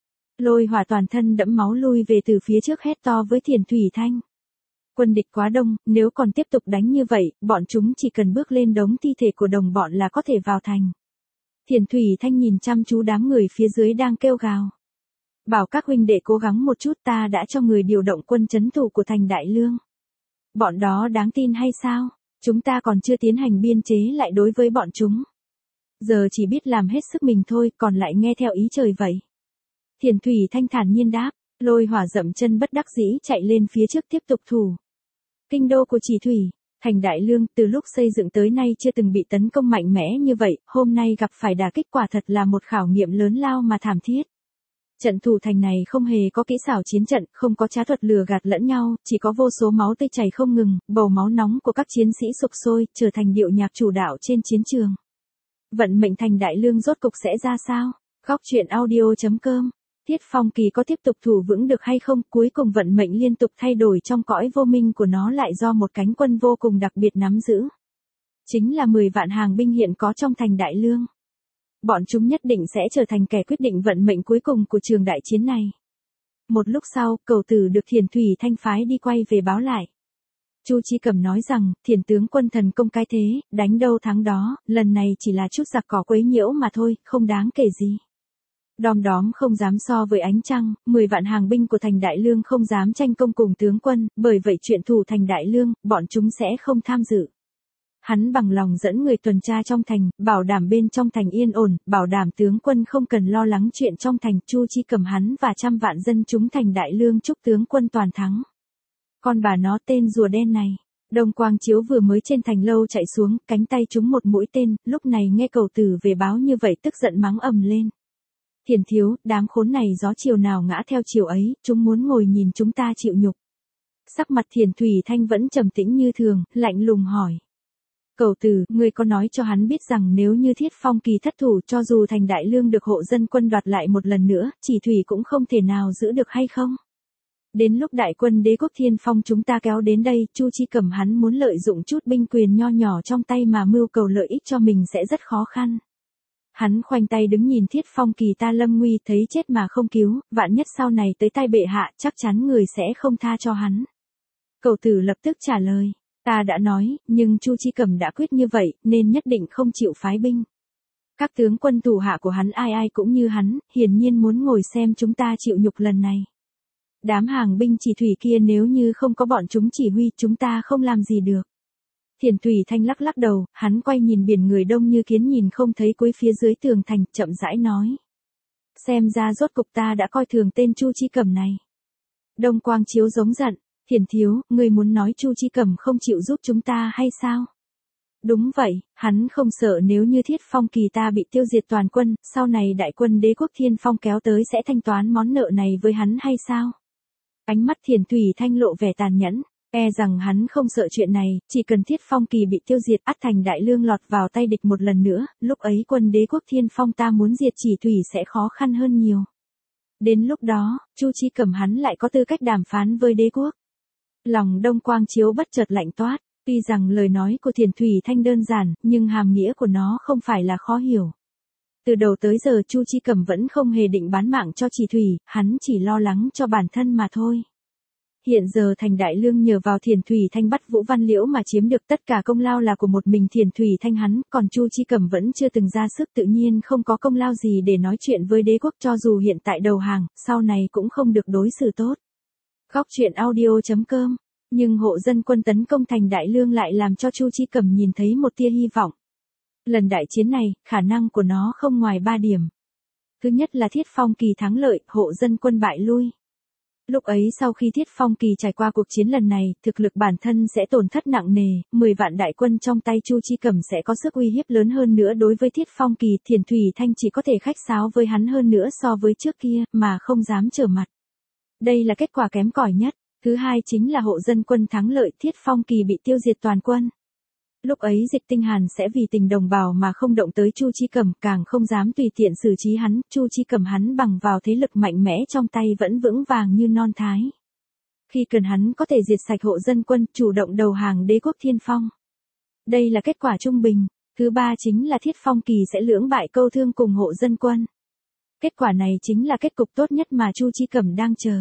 Lôi Hỏa toàn thân đẫm máu lui về từ phía trước hét to với Thiền Thủy Thanh. Quân địch quá đông, nếu còn tiếp tục đánh như vậy, bọn chúng chỉ cần bước lên đống thi thể của đồng bọn là có thể vào thành. Thiền Thủy Thanh nhìn chăm chú đám người phía dưới đang kêu gào. Bảo các huynh đệ cố gắng một chút, ta đã cho người điều động quân trấn thủ của Thành Đại Lương. Bọn đó đáng tin hay sao? Chúng ta còn chưa tiến hành biên chế lại đối với bọn chúng. Giờ chỉ biết làm hết sức mình thôi, còn lại nghe theo ý trời vậy. Thiền Thủy Thanh thản nhiên đáp, Lôi Hỏa dậm chân bất đắc dĩ chạy lên phía trước tiếp tục thủ. Kinh đô của Chỉ Thủy, Thành Đại Lương từ lúc xây dựng tới nay chưa từng bị tấn công mạnh mẽ như vậy, hôm nay gặp phải đả kích quả thật là một khảo nghiệm lớn lao mà thảm thiết. Trận thủ thành này không hề có kỹ xảo chiến trận, không có trá thuật lừa gạt lẫn nhau, chỉ có vô số máu tươi chảy không ngừng, bầu máu nóng của các chiến sĩ sục sôi, trở thành điệu nhạc chủ đạo trên chiến trường. Vận mệnh Thành Đại Lương rốt cục sẽ ra sao? Góc truyện audio chấm com. Thiết Phong Kỳ có tiếp tục thủ vững được hay không? Cuối cùng vận mệnh liên tục thay đổi trong cõi vô minh của nó lại do một cánh quân vô cùng đặc biệt nắm giữ. Chính là mười vạn hàng binh hiện có trong Thành Đại Lương. Bọn chúng nhất định sẽ trở thành kẻ quyết định vận mệnh cuối cùng của trường đại chiến này. Một lúc sau, Cầu Tử được Thiền Thủy Thanh phái đi quay về báo lại. Chu Chi Cẩm nói rằng, Thiền tướng quân thần công cái thế, đánh đâu thắng đó, lần này chỉ là chút giặc cỏ quấy nhiễu mà thôi, không đáng kể gì. Đom đóm không dám so với ánh trăng, mười vạn hàng binh của Thành Đại Lương không dám tranh công cùng tướng quân, bởi vậy chuyện thủ Thành Đại Lương, bọn chúng sẽ không tham dự. hắn bằng lòng dẫn người tuần tra trong thành, bảo đảm bên trong thành yên ổn, bảo đảm tướng quân không cần lo lắng chuyện trong thành. Chu Chi Cầm hắn và trăm vạn dân chúng thành Đại Lương chúc tướng quân toàn thắng. Con bà nó tên rùa đen này. Đông Quang Chiếu vừa mới trên thành lâu chạy xuống, cánh tay trúng một mũi tên, lúc này nghe Cầu Tử về báo như vậy tức giận mắng ầm lên. Thiền thiếu, đám khốn này gió chiều nào ngã theo chiều ấy, chúng muốn ngồi nhìn chúng ta chịu nhục. Sắc mặt Thiền Thủy Thanh vẫn trầm tĩnh như thường, lạnh lùng hỏi. Cầu Tử, ngươi có nói cho hắn biết rằng nếu như Thiết Phong Kỳ thất thủ cho dù thành Đại Lương được hộ dân quân đoạt lại một lần nữa, chỉ thủy cũng không thể nào giữ được hay không? Đến lúc đại quân Đế quốc Thiên Phong chúng ta kéo đến đây, Chu Chi Cầm hắn muốn lợi dụng chút binh quyền nho nhỏ trong tay mà mưu cầu lợi ích cho mình sẽ rất khó khăn. Hắn khoanh tay đứng nhìn Thiết Phong Kỳ ta lâm nguy, thấy chết mà không cứu, vạn nhất sau này tới tay bệ hạ chắc chắn người sẽ không tha cho hắn. Cầu Tử lập tức trả lời, ta đã nói, nhưng Chu Chi Cầm đã quyết như vậy, nên nhất định không chịu phái binh. Các tướng quân thủ hạ của hắn ai ai cũng như hắn, hiển nhiên muốn ngồi xem chúng ta chịu nhục lần này. Đám hàng binh chỉ thủy kia nếu như không có bọn chúng chỉ huy chúng ta không làm gì được. Thiền Thủy Thanh lắc lắc đầu, hắn quay nhìn biển người đông như kiến nhìn không thấy cuối phía dưới tường thành, chậm rãi nói. Xem ra rốt cục ta đã coi thường tên Chu Chi Cầm này. Đông Quang Chiếu giống giận, Thiền thiếu, ngươi muốn nói Chu Chi Cầm không chịu giúp chúng ta hay sao? Đúng vậy, hắn không sợ nếu như Thiết Phong Kỳ ta bị tiêu diệt toàn quân, sau này đại quân Đế quốc Thiên Phong kéo tới sẽ thanh toán món nợ này với hắn hay sao? Ánh mắt Thiền Thủy Thanh lộ vẻ tàn nhẫn, e rằng hắn không sợ chuyện này, chỉ cần Thiết Phong Kỳ bị tiêu diệt ắt thành Đại Lương lọt vào tay địch một lần nữa, lúc ấy quân Đế quốc Thiên Phong ta muốn diệt chỉ thủy sẽ khó khăn hơn nhiều. Đến lúc đó, Chu Chi Cầm hắn lại có tư cách đàm phán với đế quốc. Lòng Đông Quang Chiếu bất chợt lạnh toát, tuy rằng lời nói của Thiền Thủy Thanh đơn giản, nhưng hàm nghĩa của nó không phải là khó hiểu. Từ đầu tới giờ Chu Chi Cầm vẫn không hề định bán mạng cho chỉ thủy, hắn chỉ lo lắng cho bản thân mà thôi. Hiện giờ thành Đại Lương nhờ vào Thiền Thủy Thanh bắt Vũ Văn Liễu mà chiếm được tất cả công lao là của một mình Thiền Thủy Thanh hắn, còn Chu Chi Cầm vẫn chưa từng ra sức tự nhiên không có công lao gì để nói chuyện với đế quốc cho dù hiện tại đầu hàng, sau này cũng không được đối xử tốt. Góc truyện audio chấm com, nhưng hộ dân quân tấn công thành Đại Lương lại làm cho Chu Chi Cầm nhìn thấy một tia hy vọng. Lần đại chiến này, khả năng của nó không ngoài ba điểm. Thứ nhất là Thiết Phong Kỳ thắng lợi, hộ dân quân bại lui. Lúc ấy sau khi Thiết Phong Kỳ trải qua cuộc chiến lần này, thực lực bản thân sẽ tổn thất nặng nề, mười vạn đại quân trong tay Chu Chi Cầm sẽ có sức uy hiếp lớn hơn nữa đối với Thiết Phong Kỳ. Thiền Thủy Thanh chỉ có thể khách sáo với hắn hơn nữa so với trước kia, mà không dám trở mặt. Đây là kết quả kém cỏi nhất. Thứ hai chính là hộ dân quân thắng lợi, Thiết Phong Kỳ bị tiêu diệt toàn quân. Lúc ấy Dịch Tinh Hàn sẽ vì tình đồng bào mà không động tới Chu Chi Cầm, càng không dám tùy tiện xử trí hắn, Chu Chi Cầm hắn bằng vào thế lực mạnh mẽ trong tay vẫn vững vàng như non thái. Khi cần hắn có thể diệt sạch hộ dân quân, chủ động đầu hàng Đế quốc Thiên Phong. Đây là kết quả trung bình. Thứ ba chính là Thiết Phong Kỳ sẽ lưỡng bại câu thương cùng hộ dân quân. Kết quả này chính là kết cục tốt nhất mà Chu Chi Cầm đang chờ.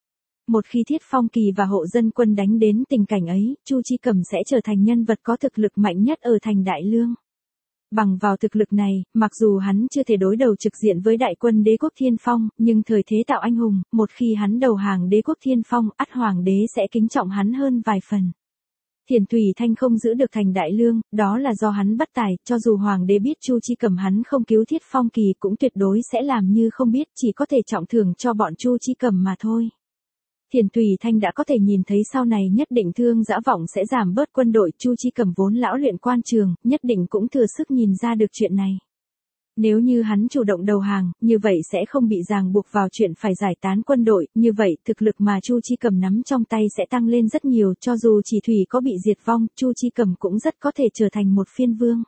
Một khi Thiết Phong Kỳ và hộ dân quân đánh đến tình cảnh ấy, Chu Chi Cầm sẽ trở thành nhân vật có thực lực mạnh nhất ở thành Đại Lương. Bằng vào thực lực này, mặc dù hắn chưa thể đối đầu trực diện với đại quân Đế quốc Thiên Phong, nhưng thời thế tạo anh hùng, một khi hắn đầu hàng Đế quốc Thiên Phong, ắt hoàng đế sẽ kính trọng hắn hơn vài phần. Thiền Thủy Thanh không giữ được thành Đại Lương, đó là do hắn bất tài, cho dù hoàng đế biết Chu Chi Cầm hắn không cứu Thiết Phong Kỳ cũng tuyệt đối sẽ làm như không biết, chỉ có thể trọng thưởng cho bọn Chu Chi Cầm mà thôi. Thiền Thủy Thanh đã có thể nhìn thấy sau này nhất định Thương Dã Vọng sẽ giảm bớt quân đội, Chu Chi Cầm vốn lão luyện quan trường, nhất định cũng thừa sức nhìn ra được chuyện này. Nếu như hắn chủ động đầu hàng, như vậy sẽ không bị ràng buộc vào chuyện phải giải tán quân đội, như vậy thực lực mà Chu Chi Cầm nắm trong tay sẽ tăng lên rất nhiều, cho dù chỉ thủy có bị diệt vong, Chu Chi Cầm cũng rất có thể trở thành một phiên vương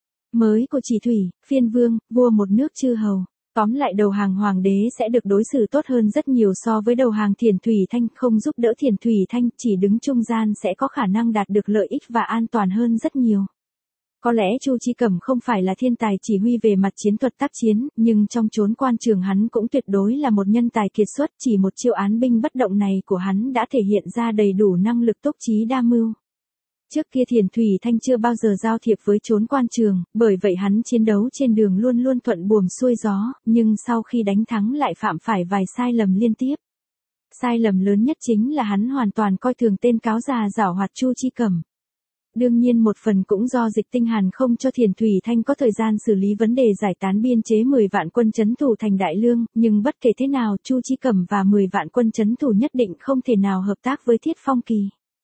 mới của chỉ thủy, phiên vương, vua một nước chư hầu. Tóm lại đầu hàng hoàng đế sẽ được đối xử tốt hơn rất nhiều so với đầu hàng Thiền Thủy Thanh, không giúp đỡ Thiền Thủy Thanh, chỉ đứng trung gian sẽ có khả năng đạt được lợi ích và an toàn hơn rất nhiều. Có lẽ Chu Chi Cầm không phải là thiên tài chỉ huy về mặt chiến thuật tác chiến, nhưng trong chốn quan trường hắn cũng tuyệt đối là một nhân tài kiệt xuất, chỉ một chiêu án binh bất động này của hắn đã thể hiện ra đầy đủ năng lực tốc trí đa mưu. Trước kia Thiền Thủy Thanh chưa bao giờ giao thiệp với chốn quan trường, bởi vậy hắn chiến đấu trên đường luôn luôn thuận buồm xuôi gió, nhưng sau khi đánh thắng lại phạm phải vài sai lầm liên tiếp. Sai lầm lớn nhất chính là hắn hoàn toàn coi thường tên cáo già giảo hoạt Chu Chi Cầm. Đương nhiên một phần cũng do Dịch Tinh Hàn không cho Thiền Thủy Thanh có thời gian xử lý vấn đề giải tán biên chế mười vạn quân trấn thủ thành Đại Lương, nhưng bất kể thế nào Chu Chi Cẩm và mười vạn quân trấn thủ nhất định không thể nào hợp tác với Thiết Phong Kỳ.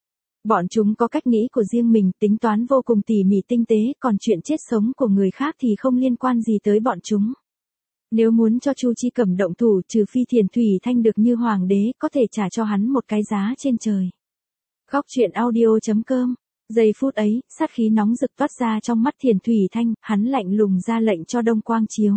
Bọn chúng có cách nghĩ của riêng mình, tính toán vô cùng tỉ mỉ tinh tế, còn chuyện chết sống của người khác thì không liên quan gì tới bọn chúng. Nếu muốn cho Chu Chi Cẩm động thủ, trừ phi Thiền Thủy Thanh được như hoàng đế, có thể trả cho hắn một cái giá trên trời. Góc truyện audio chấm com. Giây phút ấy, sát khí nóng rực toát ra trong mắt Thiền Thủy Thanh, hắn lạnh lùng ra lệnh cho Đông Quang Chiếu.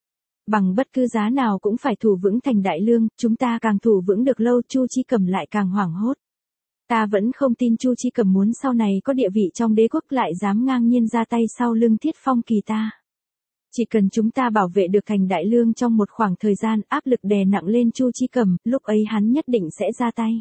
Bằng bất cứ giá nào cũng phải thủ vững thành Đại Lương, chúng ta càng thủ vững được lâu Chu Chi Cẩm lại càng hoảng hốt. Ta vẫn không tin Chu Chi Cẩm muốn sau này có địa vị trong đế quốc lại dám ngang nhiên ra tay sau lưng Thiết Phong Kỳ ta. Chỉ cần chúng ta bảo vệ được thành Đại Lương trong một khoảng thời gian, áp lực đè nặng lên Chu Chi Cẩm, lúc ấy hắn nhất định sẽ ra tay.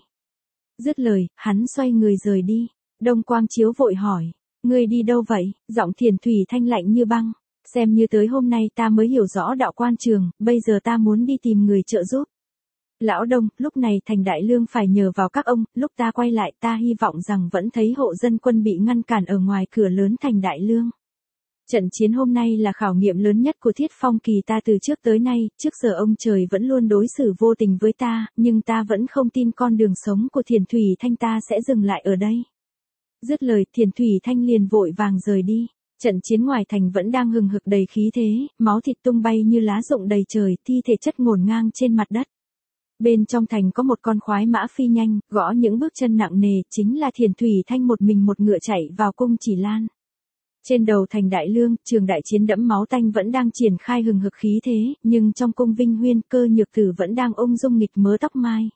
Dứt lời, hắn xoay người rời đi. Đông Quang Chiếu vội hỏi, ngươi đi đâu vậy? Giọng Thiền Thủy Thanh lạnh như băng, xem như tới hôm nay ta mới hiểu rõ đạo quan trường, bây giờ ta muốn đi tìm người trợ giúp. Lão Đông, lúc này thành Đại Lương phải nhờ vào các ông, lúc ta quay lại ta hy vọng rằng vẫn thấy hộ dân quân bị ngăn cản ở ngoài cửa lớn thành Đại Lương. Trận chiến hôm nay là khảo nghiệm lớn nhất của Thiết Phong Kỳ ta từ trước tới nay, trước giờ ông trời vẫn luôn đối xử vô tình với ta, nhưng ta vẫn không tin con đường sống của Thiền Thủy Thanh ta sẽ dừng lại ở đây. Dứt lời, Thiền Thủy Thanh liền vội vàng rời đi. Trận chiến ngoài thành vẫn đang hừng hực đầy khí thế, máu thịt tung bay như lá rụng đầy trời, thi thể chất ngổn ngang trên mặt đất. Bên trong thành có một con khoái mã phi nhanh, gõ những bước chân nặng nề, chính là Thiền Thủy Thanh một mình một ngựa chạy vào cung Chỉ Lan. Trên đầu thành Đại Lương, trường đại chiến đẫm máu tanh vẫn đang triển khai hừng hực khí thế, nhưng trong cung Vinh Huyên, Cơ Nhược Tử vẫn đang ung dung nghịch mớ tóc mai.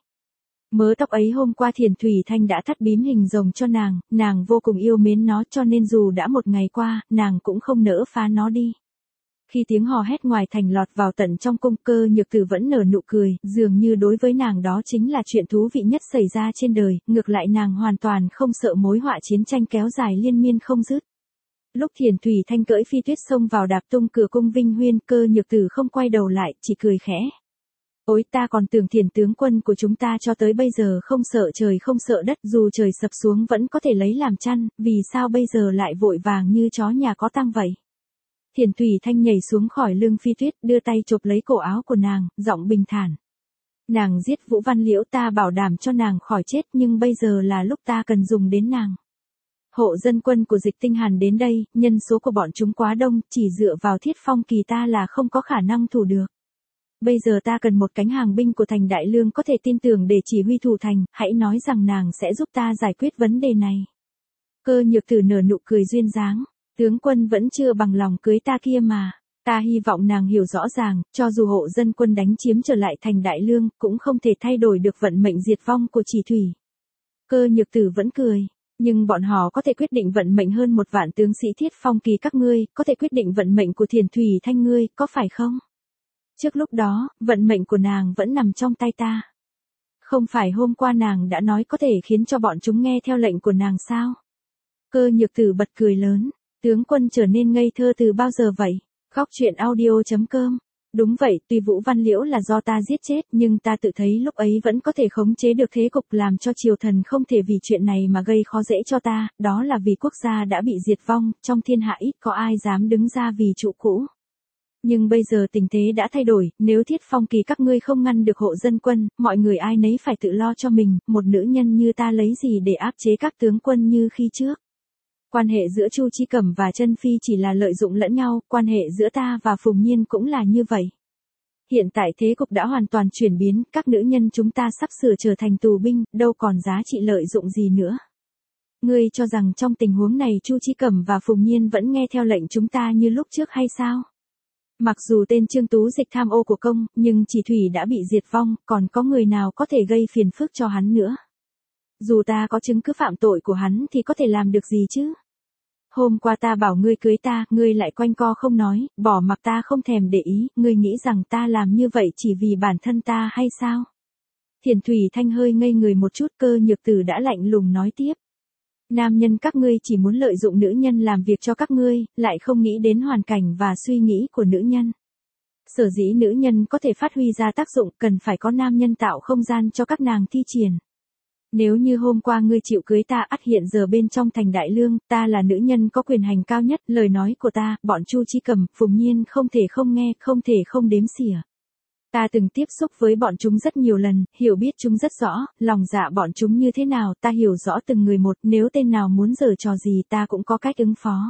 Mớ tóc ấy hôm qua Thiền Thủy Thanh đã thắt bím hình rồng cho nàng, nàng vô cùng yêu mến nó cho nên dù đã một ngày qua, nàng cũng không nỡ phá nó đi. Khi tiếng hò hét ngoài thành lọt vào tận trong cung, Cơ Nhược Tử vẫn nở nụ cười, dường như đối với nàng đó chính là chuyện thú vị nhất xảy ra trên đời, ngược lại nàng hoàn toàn không sợ mối họa chiến tranh kéo dài liên miên không dứt. Lúc Thiền Thủy Thanh cưỡi phi tuyết xông vào đạp tung cửa cung Vinh Huyên, Cơ Nhược Tử không quay đầu lại, chỉ cười khẽ. Ôi ta còn tưởng Thiền tướng quân của chúng ta cho tới bây giờ không sợ trời không sợ đất, dù trời sập xuống vẫn có thể lấy làm chăn, vì sao bây giờ lại vội vàng như chó nhà có tang vậy? Thiền Thủy Thanh nhảy xuống khỏi lưng phi tuyết, đưa tay chộp lấy cổ áo của nàng, giọng bình thản. Nàng giết Vũ Văn Liễu ta bảo đảm cho nàng khỏi chết, nhưng bây giờ là lúc ta cần dùng đến nàng. Hộ dân quân của Dịch Tinh Hàn đến đây, nhân số của bọn chúng quá đông, chỉ dựa vào Thiết Phong Kỳ ta là không có khả năng thủ được. Bây giờ ta cần một cánh hàng binh của thành Đại Lương có thể tin tưởng để chỉ huy thủ thành, hãy nói rằng nàng sẽ giúp ta giải quyết vấn đề này. Cơ Nhược Tử nở nụ cười duyên dáng, tướng quân vẫn chưa bằng lòng cưới ta kia mà. Ta hy vọng nàng hiểu rõ ràng, cho dù hộ dân quân đánh chiếm trở lại thành Đại Lương, cũng không thể thay đổi được vận mệnh diệt vong của Chỉ Thủy. Cơ Nhược Tử vẫn cười. Nhưng bọn họ có thể quyết định vận mệnh hơn một vạn tướng sĩ Thiết Phong Kỳ các ngươi, có thể quyết định vận mệnh của Thiền Thủy Thanh ngươi, có phải không? Trước lúc đó, vận mệnh của nàng vẫn nằm trong tay ta. Không phải hôm qua nàng đã nói có thể khiến cho bọn chúng nghe theo lệnh của nàng sao? Cơ Nhược Tử bật cười lớn, tướng quân trở nên ngây thơ từ bao giờ vậy? Góc truyện audio chấm com. Đúng vậy, tuy Vũ Văn Liễu là do ta giết chết, nhưng ta tự thấy lúc ấy vẫn có thể khống chế được thế cục làm cho triều thần không thể vì chuyện này mà gây khó dễ cho ta, đó là vì quốc gia đã bị diệt vong, trong thiên hạ ít có ai dám đứng ra vì trụ cũ. Nhưng bây giờ tình thế đã thay đổi, nếu Thiết Phong Kỳ các ngươi không ngăn được hộ dân quân, mọi người ai nấy phải tự lo cho mình, một nữ nhân như ta lấy gì để áp chế các tướng quân như khi trước. Quan hệ giữa Chu Chi Cẩm và Chân Phi chỉ là lợi dụng lẫn nhau, quan hệ giữa ta và Phùng Nhiên cũng là như vậy. Hiện tại thế cục đã hoàn toàn chuyển biến, các nữ nhân chúng ta sắp sửa trở thành tù binh, đâu còn giá trị lợi dụng gì nữa. Ngươi cho rằng trong tình huống này Chu Chi Cẩm và Phùng Nhiên vẫn nghe theo lệnh chúng ta như lúc trước hay sao? Mặc dù tên Trương Tú Dịch tham ô của công, nhưng Chỉ Thủy đã bị diệt vong, còn có người nào có thể gây phiền phức cho hắn nữa. Dù ta có chứng cứ phạm tội của hắn thì có thể làm được gì chứ? Hôm qua ta bảo ngươi cưới ta, ngươi lại quanh co không nói, bỏ mặc ta không thèm để ý, ngươi nghĩ rằng ta làm như vậy chỉ vì bản thân ta hay sao? Thiền Thủy Thanh hơi ngây người một chút, Cơ Nhược Tử đã lạnh lùng nói tiếp. Nam nhân các ngươi chỉ muốn lợi dụng nữ nhân làm việc cho các ngươi, lại không nghĩ đến hoàn cảnh và suy nghĩ của nữ nhân. Sở dĩ nữ nhân có thể phát huy ra tác dụng cần phải có nam nhân tạo không gian cho các nàng thi triển. Nếu như hôm qua ngươi chịu cưới ta, ắt hiện giờ bên trong thành Đại Lương, ta là nữ nhân có quyền hành cao nhất, lời nói của ta, bọn Chu Chí Cầm, Phùng Nhiên không thể không nghe, không thể không đếm xỉa. Ta từng tiếp xúc với bọn chúng rất nhiều lần, hiểu biết chúng rất rõ, lòng dạ bọn chúng như thế nào, ta hiểu rõ từng người một, nếu tên nào muốn giở trò gì ta cũng có cách ứng phó.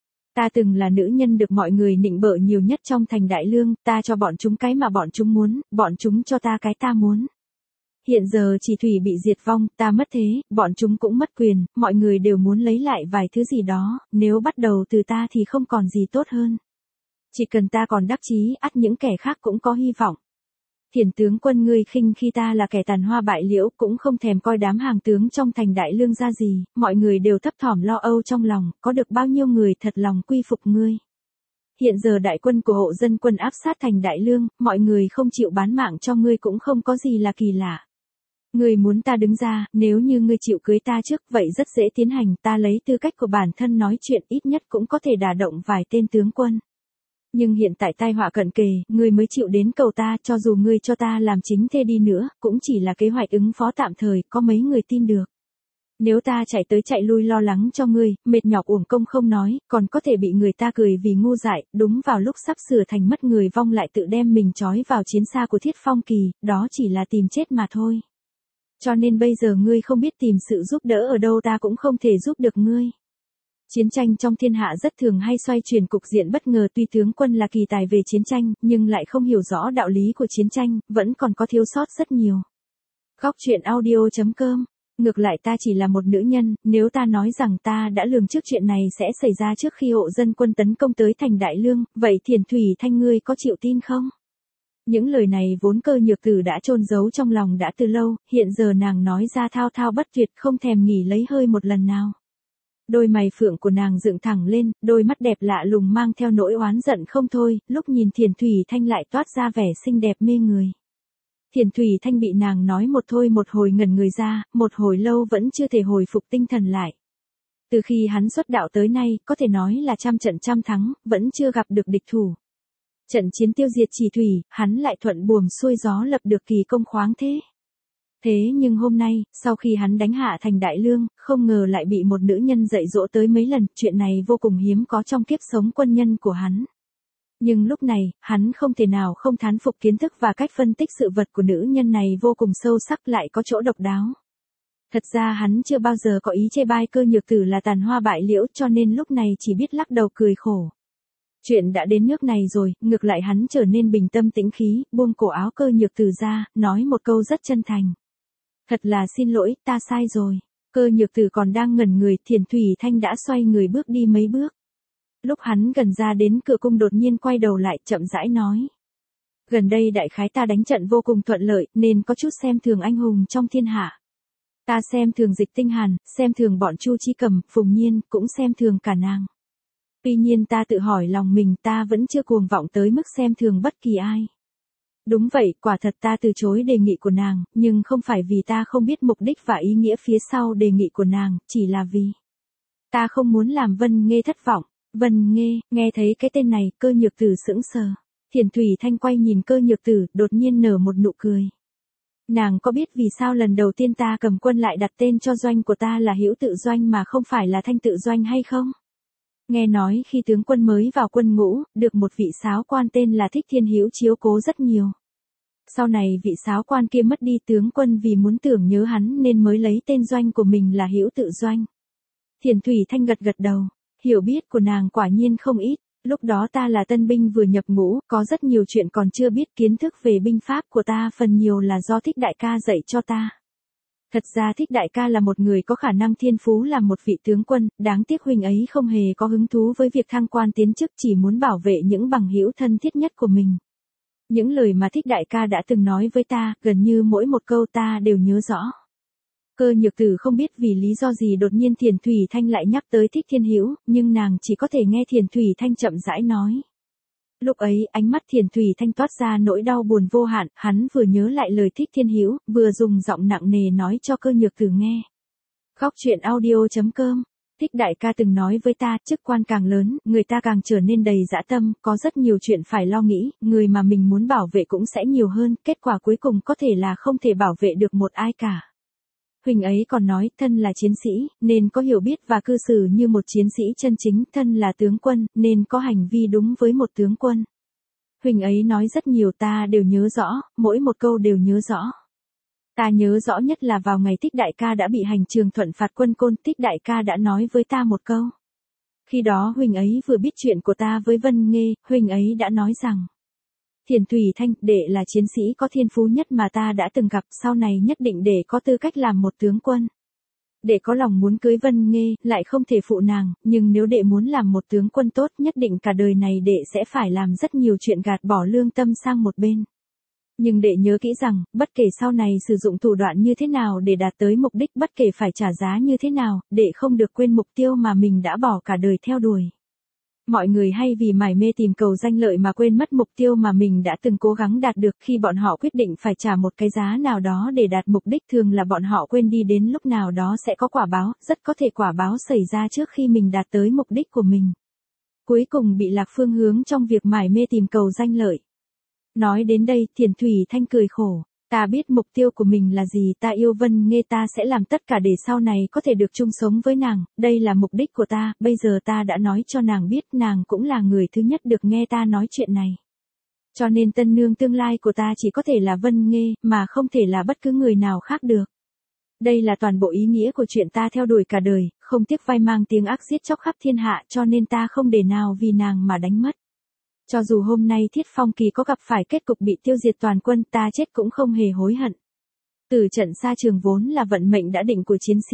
Ta từng là nữ nhân được mọi người nịnh bợ nhiều nhất trong thành Đại Lương, ta cho bọn chúng cái mà bọn chúng muốn, bọn chúng cho ta cái ta muốn. Hiện giờ Chỉ Thủy bị diệt vong, ta mất thế, bọn chúng cũng mất quyền, mọi người đều muốn lấy lại vài thứ gì đó, nếu bắt đầu từ ta thì không còn gì tốt hơn. Chỉ cần ta còn đắc chí, ắt những kẻ khác cũng có hy vọng. Thiền tướng quân ngươi khinh khi ta là kẻ tàn hoa bại liễu, cũng không thèm coi đám hàng tướng trong thành Đại Lương ra gì, mọi người đều thấp thỏm lo âu trong lòng, có được bao nhiêu người thật lòng quy phục ngươi. Hiện giờ đại quân của hộ dân quân áp sát thành Đại Lương, mọi người không chịu bán mạng cho ngươi cũng không có gì là kỳ lạ. Ngươi muốn ta đứng ra, nếu như ngươi chịu cưới ta trước, vậy rất dễ tiến hành, ta lấy tư cách của bản thân nói chuyện, ít nhất cũng có thể đả động vài tên tướng quân. Nhưng hiện tại tai họa cận kề, ngươi mới chịu đến cầu ta, cho dù ngươi cho ta làm chính thê đi nữa, cũng chỉ là kế hoạch ứng phó tạm thời, có mấy người tin được. Nếu ta chạy tới chạy lui lo lắng cho ngươi, mệt nhọc uổng công không nói, còn có thể bị người ta cười vì ngu dại, đúng vào lúc sắp sửa thành mất người vong lại tự đem mình trói vào chiến xa của Thiết Phong Kỳ, đó chỉ là tìm chết mà thôi. Cho nên bây giờ ngươi không biết tìm sự giúp đỡ ở đâu, ta cũng không thể giúp được ngươi. Chiến tranh trong thiên hạ rất thường hay xoay chuyển cục diện bất ngờ, tuy tướng quân là kỳ tài về chiến tranh, nhưng lại không hiểu rõ đạo lý của chiến tranh, vẫn còn có thiếu sót rất nhiều. Góc truyện audio chấm com. Ngược lại ta chỉ là một nữ nhân, nếu ta nói rằng ta đã lường trước chuyện này sẽ xảy ra trước khi hộ dân quân tấn công tới thành Đại Lương, vậy Thiền Thủy Thanh ngươi có chịu tin không? Những lời này vốn Cơ Nhược Tử đã chôn giấu trong lòng đã từ lâu, hiện giờ nàng nói ra thao thao bất tuyệt, không thèm nghỉ lấy hơi một lần nào. Đôi mày phượng của nàng dựng thẳng lên, đôi mắt đẹp lạ lùng mang theo nỗi oán giận không thôi, lúc nhìn Thiền Thủy Thanh lại toát ra vẻ xinh đẹp mê người. Thiền Thủy Thanh bị nàng nói một thôi một hồi ngẩn người ra, một hồi lâu vẫn chưa thể hồi phục tinh thần lại. Từ khi hắn xuất đạo tới nay, có thể nói là trăm trận trăm thắng, vẫn chưa gặp được địch thủ. Trận chiến tiêu diệt Chỉ Thủy, hắn lại thuận buồm xuôi gió lập được kỳ công khoáng thế. Thế nhưng hôm nay, sau khi hắn đánh hạ thành Đại Lương, không ngờ lại bị một nữ nhân dạy dỗ tới mấy lần, chuyện này vô cùng hiếm có trong kiếp sống quân nhân của hắn. Nhưng lúc này, hắn không thể nào không thán phục kiến thức và cách phân tích sự vật của nữ nhân này vô cùng sâu sắc, lại có chỗ độc đáo. Thật ra hắn chưa bao giờ có ý chê bai Cơ Nhược Tử là tàn hoa bại liễu, cho nên lúc này chỉ biết lắc đầu cười khổ. Chuyện đã đến nước này rồi, ngược lại hắn trở nên bình tâm tĩnh khí, buông cổ áo Cơ Nhược Tử ra, nói một câu rất chân thành. Thật là xin lỗi, ta sai rồi. Cơ Nhược Tử còn đang ngẩn người, Thiền Thủy Thanh đã xoay người bước đi mấy bước. Lúc hắn gần ra đến cửa cung đột nhiên quay đầu lại, chậm rãi nói. Gần đây đại khái ta đánh trận vô cùng thuận lợi, nên có chút xem thường anh hùng trong thiên hạ. Ta xem thường Dịch Tinh Hàn, xem thường bọn Chu Chí Cầm, Phùng Nhiên, cũng xem thường cả nàng. Tuy nhiên ta tự hỏi lòng mình, ta vẫn chưa cuồng vọng tới mức xem thường bất kỳ ai. Đúng vậy, quả thật ta từ chối đề nghị của nàng, nhưng không phải vì ta không biết mục đích và ý nghĩa phía sau đề nghị của nàng, chỉ là vì ta không muốn làm Vân Nghê thất vọng. Vân Nghê, nghe thấy cái tên này, Cơ Nhược Tử sững sờ. Thiền Thủy Thanh quay nhìn Cơ Nhược Tử, đột nhiên nở một nụ cười. Nàng có biết vì sao lần đầu tiên ta cầm quân lại đặt tên cho doanh của ta là Hữu Tự Doanh mà không phải là Thanh Tự Doanh hay không? Nghe nói khi tướng quân mới vào quân ngũ, được một vị sáo quan tên là Thích Thiên Hữu chiếu cố rất nhiều. Sau này vị sáo quan kia mất đi, tướng quân vì muốn tưởng nhớ hắn nên mới lấy tên doanh của mình là Hữu Tự Doanh. Thiền Thủy Thanh gật gật đầu, hiểu biết của nàng quả nhiên không ít. Lúc đó ta là tân binh vừa nhập ngũ, có rất nhiều chuyện còn chưa biết, kiến thức về binh pháp của ta phần nhiều là do Thích đại ca dạy cho ta. Thật ra Thích đại ca là một người có khả năng thiên phú làm một vị tướng quân, đáng tiếc huynh ấy không hề có hứng thú với việc thăng quan tiến chức, chỉ muốn bảo vệ những bằng hữu thân thiết nhất của mình. Những lời mà Thích đại ca đã từng nói với ta, gần như mỗi một câu ta đều nhớ rõ. Cơ Nhược Tử không biết vì lý do gì đột nhiên Thiền Thủy Thanh lại nhắc tới Thích Thiên Hữu, nhưng nàng chỉ có thể nghe Thiền Thủy Thanh chậm rãi nói. Lúc ấy, ánh mắt Thiền Thủy Thanh toát ra nỗi đau buồn vô hạn, hắn vừa nhớ lại lời Thích Thiên Hữu, vừa dùng giọng nặng nề nói cho Cơ Nhược Tử nghe. Góc truyện audio chấm com. Thích đại ca từng nói với ta, chức quan càng lớn, người ta càng trở nên đầy dã tâm, có rất nhiều chuyện phải lo nghĩ, người mà mình muốn bảo vệ cũng sẽ nhiều hơn, kết quả cuối cùng có thể là không thể bảo vệ được một ai cả. Huynh ấy còn nói, thân là chiến sĩ, nên có hiểu biết và cư xử như một chiến sĩ chân chính, thân là tướng quân, nên có hành vi đúng với một tướng quân. Huynh ấy nói rất nhiều ta đều nhớ rõ, mỗi một câu đều nhớ rõ. Ta nhớ rõ nhất là vào ngày Tích đại ca đã bị hành trường thuận phạt quân Côn, Tích đại ca đã nói với ta một câu. Khi đó huynh ấy vừa biết chuyện của ta với Vân Nghê, huynh ấy đã nói rằng: Thiền Thủy Thanh, đệ là chiến sĩ có thiên phú nhất mà ta đã từng gặp, sau này nhất định đệ có tư cách làm một tướng quân. Đệ có lòng muốn cưới Vân Nghê, lại không thể phụ nàng, nhưng nếu đệ muốn làm một tướng quân tốt, nhất định cả đời này đệ sẽ phải làm rất nhiều chuyện gạt bỏ lương tâm sang một bên. Nhưng đệ nhớ kỹ rằng, bất kể sau này sử dụng thủ đoạn như thế nào để đạt tới mục đích, bất kể phải trả giá như thế nào, đệ không được quên mục tiêu mà mình đã bỏ cả đời theo đuổi. Mọi người hay vì mải mê tìm cầu danh lợi mà quên mất mục tiêu mà mình đã từng cố gắng đạt được. Khi bọn họ quyết định phải trả một cái giá nào đó để đạt mục đích, thường là bọn họ quên đi đến lúc nào đó sẽ có quả báo, rất có thể quả báo xảy ra trước khi mình đạt tới mục đích của mình. Cuối cùng bị lạc phương hướng trong việc mải mê tìm cầu danh lợi. Nói đến đây, Thiền Thủy Thanh cười khổ. Ta biết mục tiêu của mình là gì, ta yêu Vân Nghê, ta sẽ làm tất cả để sau này có thể được chung sống với nàng, đây là mục đích của ta, bây giờ ta đã nói cho nàng biết, nàng cũng là người thứ nhất được nghe ta nói chuyện này. Cho nên tân nương tương lai của ta chỉ có thể là Vân Nghê, mà không thể là bất cứ người nào khác được. Đây là toàn bộ ý nghĩa của chuyện ta theo đuổi cả đời, không tiếc vai mang tiếng ác giết chóc khắp thiên hạ, cho nên ta không để nào vì nàng mà đánh mất. Cho dù hôm nay Thiết Phong Kỳ có gặp phải kết cục bị tiêu diệt toàn quân, ta chết cũng không hề hối hận. Tử trận xa trường vốn là vận mệnh đã định của chiến sĩ.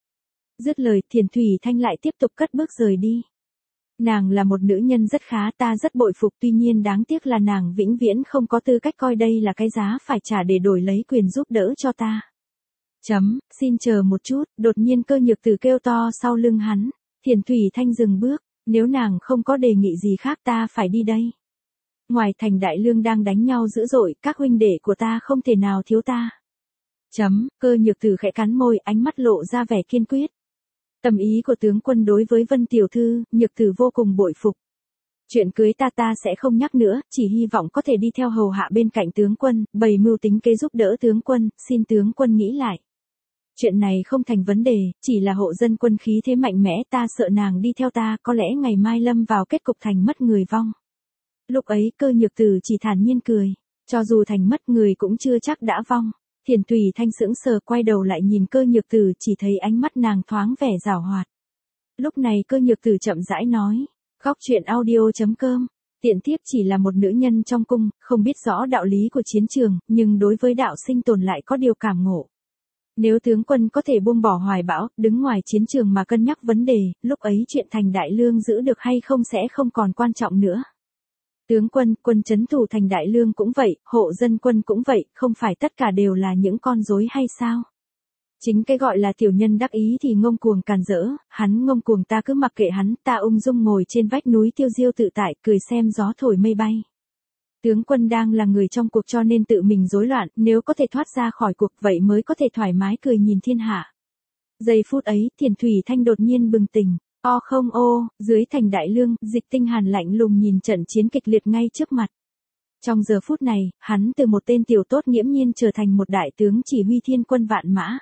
Dứt lời, Thiền Thủy Thanh lại tiếp tục cất bước rời đi. Nàng là một nữ nhân rất khá, ta rất bội phục, tuy nhiên đáng tiếc là nàng vĩnh viễn không có tư cách coi đây là cái giá phải trả để đổi lấy quyền giúp đỡ cho ta. Chấm, xin chờ một chút, đột nhiên Cơ Nhược Tử kêu to sau lưng hắn. Thiền Thủy Thanh dừng bước. Nếu nàng không có đề nghị gì khác, ta phải đi đây. Ngoài thành Đại Lương đang đánh nhau dữ dội, các huynh đệ của ta không thể nào thiếu ta. Chấm, Cơ Nhược Tử khẽ cắn môi, ánh mắt lộ ra vẻ kiên quyết. Tâm ý của tướng quân đối với Vân tiểu thư, Nhược Tử vô cùng bội phục. Chuyện cưới ta ta sẽ không nhắc nữa, chỉ hy vọng có thể đi theo hầu hạ bên cạnh tướng quân, bày mưu tính kế giúp đỡ tướng quân, xin tướng quân nghĩ lại. Chuyện này không thành vấn đề, chỉ là hộ dân quân khí thế mạnh mẽ, ta sợ nàng đi theo ta, có lẽ ngày mai lâm vào kết cục thành mất người vong. Lúc ấy Cơ Nhược Tử chỉ thản nhiên cười, cho dù thành mất người cũng chưa chắc đã vong. Thiền Thủy Thanh sững sờ quay đầu lại nhìn Cơ Nhược Tử, chỉ thấy ánh mắt nàng thoáng vẻ giảo hoạt. Lúc này Cơ Nhược Tử chậm rãi nói, góc truyện audio chấm com, tiện thiếp chỉ là một nữ nhân trong cung, không biết rõ đạo lý của chiến trường, nhưng đối với đạo sinh tồn lại có điều cảm ngộ. Nếu tướng quân có thể buông bỏ hoài bão, đứng ngoài chiến trường mà cân nhắc vấn đề, lúc ấy chuyện thành Đại Lương giữ được hay không sẽ không còn quan trọng nữa. Tướng quân, quân trấn thủ thành Đại Lương cũng vậy, hộ dân quân cũng vậy, không phải tất cả đều là những con rối hay sao? Chính cái gọi là tiểu nhân đắc ý thì ngông cuồng càn rỡ, hắn ngông cuồng ta cứ mặc kệ hắn, ta ung dung ngồi trên vách núi tiêu diêu tự tại, cười xem gió thổi mây bay. Tướng quân đang là người trong cuộc cho nên tự mình rối loạn, nếu có thể thoát ra khỏi cuộc vậy mới có thể thoải mái cười nhìn thiên hạ. Giây phút ấy, Thiền Thủy Thanh đột nhiên bừng tỉnh. O không ô, dưới thành Đại Lương, Dịch Tinh Hàn lạnh lùng nhìn trận chiến kịch liệt ngay trước mặt. Trong giờ phút này, hắn từ một tên tiểu tốt nghiễm nhiên trở thành một đại tướng chỉ huy thiên quân vạn mã.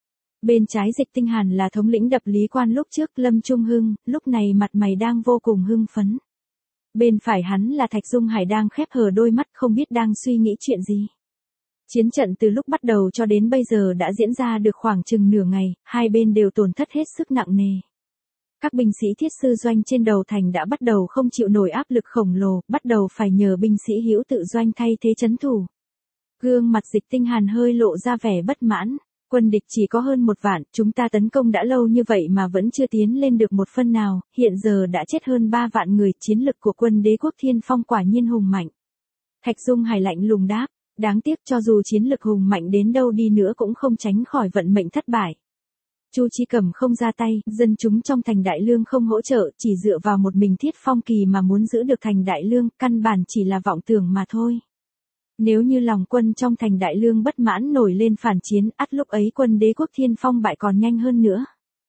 Bên trái Dịch Tinh Hàn là thống lĩnh đập lý quan lúc trước, Lâm Trung Hưng, lúc này mặt mày đang vô cùng hưng phấn. Bên phải hắn là Thạch Dung Hải đang khép hờ đôi mắt không biết đang suy nghĩ chuyện gì. Chiến trận từ lúc bắt đầu cho đến bây giờ đã diễn ra được khoảng chừng nửa ngày, hai bên đều tổn thất hết sức nặng nề. Các binh sĩ thiết sư doanh trên đầu thành đã bắt đầu không chịu nổi áp lực khổng lồ, bắt đầu phải nhờ binh sĩ hữu tự doanh thay thế trấn thủ. Gương mặt Dịch Tinh Hàn hơi lộ ra vẻ bất mãn. Quân địch chỉ có hơn một vạn, chúng ta tấn công đã lâu như vậy mà vẫn chưa tiến lên được một phân nào, hiện giờ đã chết hơn ba vạn người, chiến lực của quân Đế quốc Thiên Phong quả nhiên hùng mạnh. Thạch Dung Hải lạnh lùng đáp, đáng tiếc cho dù chiến lực hùng mạnh đến đâu đi nữa cũng không tránh khỏi vận mệnh thất bại. Chu Chi Cẩm không ra tay, dân chúng trong thành Đại Lương không hỗ trợ, chỉ dựa vào một mình Thiết Phong Kỳ mà muốn giữ được thành Đại Lương, căn bản chỉ là vọng tưởng mà thôi. Nếu như lòng quân trong thành Đại Lương bất mãn nổi lên phản chiến, ắt lúc ấy quân Đế quốc Thiên Phong bại còn nhanh hơn nữa.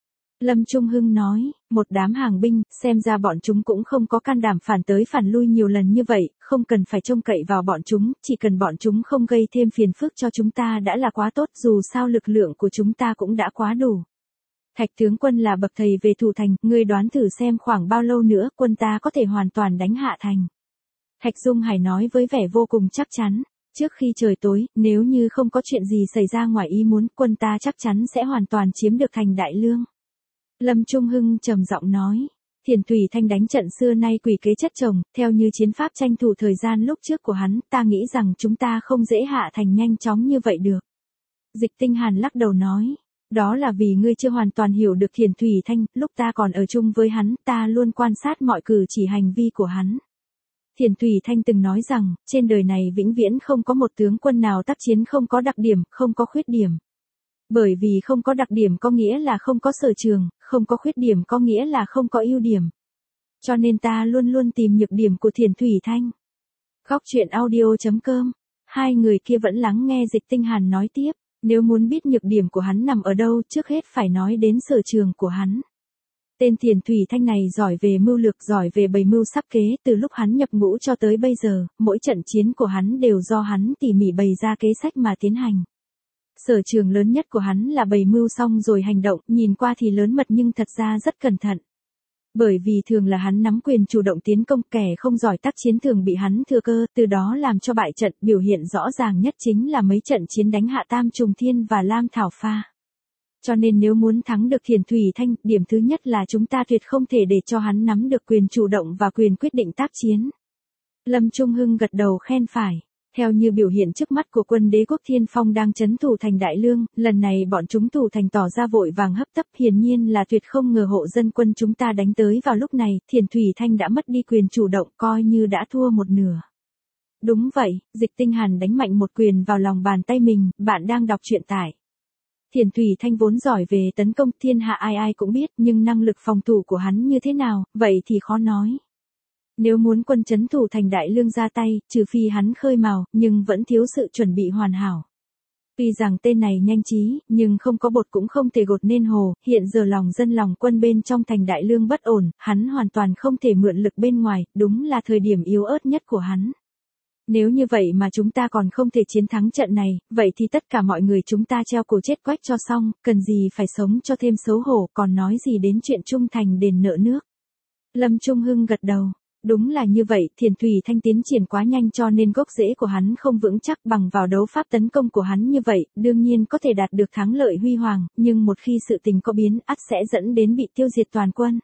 Lâm Trung Hưng nói, một đám hàng binh, xem ra bọn chúng cũng không có can đảm phản tới phản lui nhiều lần như vậy, không cần phải trông cậy vào bọn chúng, chỉ cần bọn chúng không gây thêm phiền phức cho chúng ta đã là quá tốt, dù sao lực lượng của chúng ta cũng đã quá đủ. Thạch tướng quân là bậc thầy về thủ thành, ngươi đoán thử xem khoảng bao lâu nữa quân ta có thể hoàn toàn đánh hạ thành. Thạch Dung Hải nói với vẻ vô cùng chắc chắn, trước khi trời tối, nếu như không có chuyện gì xảy ra ngoài ý muốn, quân ta chắc chắn sẽ hoàn toàn chiếm được thành Đại Lương. Lâm Trung Hưng trầm giọng nói, Thiền Thủy Thanh đánh trận xưa nay quỷ kế chất chồng, theo như chiến pháp tranh thủ thời gian lúc trước của hắn, ta nghĩ rằng chúng ta không dễ hạ thành nhanh chóng như vậy được. Dịch Tinh Hàn lắc đầu nói, đó là vì ngươi chưa hoàn toàn hiểu được Thiền Thủy Thanh, lúc ta còn ở chung với hắn, ta luôn quan sát mọi cử chỉ hành vi của hắn. Thiền Thủy Thanh từng nói rằng, trên đời này vĩnh viễn không có một tướng quân nào tác chiến không có đặc điểm, không có khuyết điểm. Bởi vì không có đặc điểm có nghĩa là không có sở trường, không có khuyết điểm có nghĩa là không có ưu điểm. Cho nên ta luôn luôn tìm nhược điểm của Thiền Thủy Thanh. Góc truyện audio chấm com. Hai người kia vẫn lắng nghe Dịch Tinh Hàn nói tiếp, nếu muốn biết nhược điểm của hắn nằm ở đâu, trước hết phải nói đến sở trường của hắn. Tên Thiền Thủy Thanh này giỏi về mưu lược, giỏi về bày mưu sắp kế, từ lúc hắn nhập ngũ cho tới bây giờ, mỗi trận chiến của hắn đều do hắn tỉ mỉ bày ra kế sách mà tiến hành. Sở trường lớn nhất của hắn là bày mưu xong rồi hành động, nhìn qua thì lớn mật nhưng thật ra rất cẩn thận. Bởi vì thường là hắn nắm quyền chủ động tiến công, kẻ không giỏi tác chiến thường bị hắn thừa cơ, từ đó làm cho bại trận. Biểu hiện rõ ràng nhất chính là mấy trận chiến đánh hạ Tam Trùng Thiên và Lam Thảo Pha. Cho nên nếu muốn thắng được Thiền Thủy Thanh, điểm thứ nhất là chúng ta tuyệt không thể để cho hắn nắm được quyền chủ động và quyền quyết định tác chiến. Lâm Trung Hưng gật đầu khen phải. Theo như biểu hiện trước mắt của quân Đế quốc Thiên Phong đang trấn thủ thành Đại Lương, lần này bọn chúng thủ thành tỏ ra vội vàng hấp tấp, hiển nhiên là tuyệt không ngờ hộ dân quân chúng ta đánh tới vào lúc này, Thiền Thủy Thanh đã mất đi quyền chủ động, coi như đã thua một nửa. Đúng vậy, Dịch Tinh Hàn đánh mạnh một quyền vào lòng bàn tay mình, bạn đang đọc truyện tại. Thiền Thủy Thanh vốn giỏi về tấn công, thiên hạ ai ai cũng biết, nhưng năng lực phòng thủ của hắn như thế nào, vậy thì khó nói. Nếu muốn quân trấn thủ thành Đại Lương ra tay, trừ phi hắn khơi mào, nhưng vẫn thiếu sự chuẩn bị hoàn hảo. Tuy rằng tên này nhanh trí, nhưng không có bột cũng không thể gột nên hồ, hiện giờ lòng dân lòng quân bên trong thành Đại Lương bất ổn, hắn hoàn toàn không thể mượn lực bên ngoài, đúng là thời điểm yếu ớt nhất của hắn. Nếu như vậy mà chúng ta còn không thể chiến thắng trận này, vậy thì tất cả mọi người chúng ta treo cổ chết quách cho xong, cần gì phải sống cho thêm xấu hổ, còn nói gì đến chuyện trung thành đền nợ nước. Lâm Trung Hưng gật đầu. Đúng là như vậy, Thiền Thủy Thanh tiến triển quá nhanh cho nên gốc rễ của hắn không vững chắc, bằng vào đấu pháp tấn công của hắn như vậy, đương nhiên có thể đạt được thắng lợi huy hoàng, nhưng một khi sự tình có biến, ắt sẽ dẫn đến bị tiêu diệt toàn quân.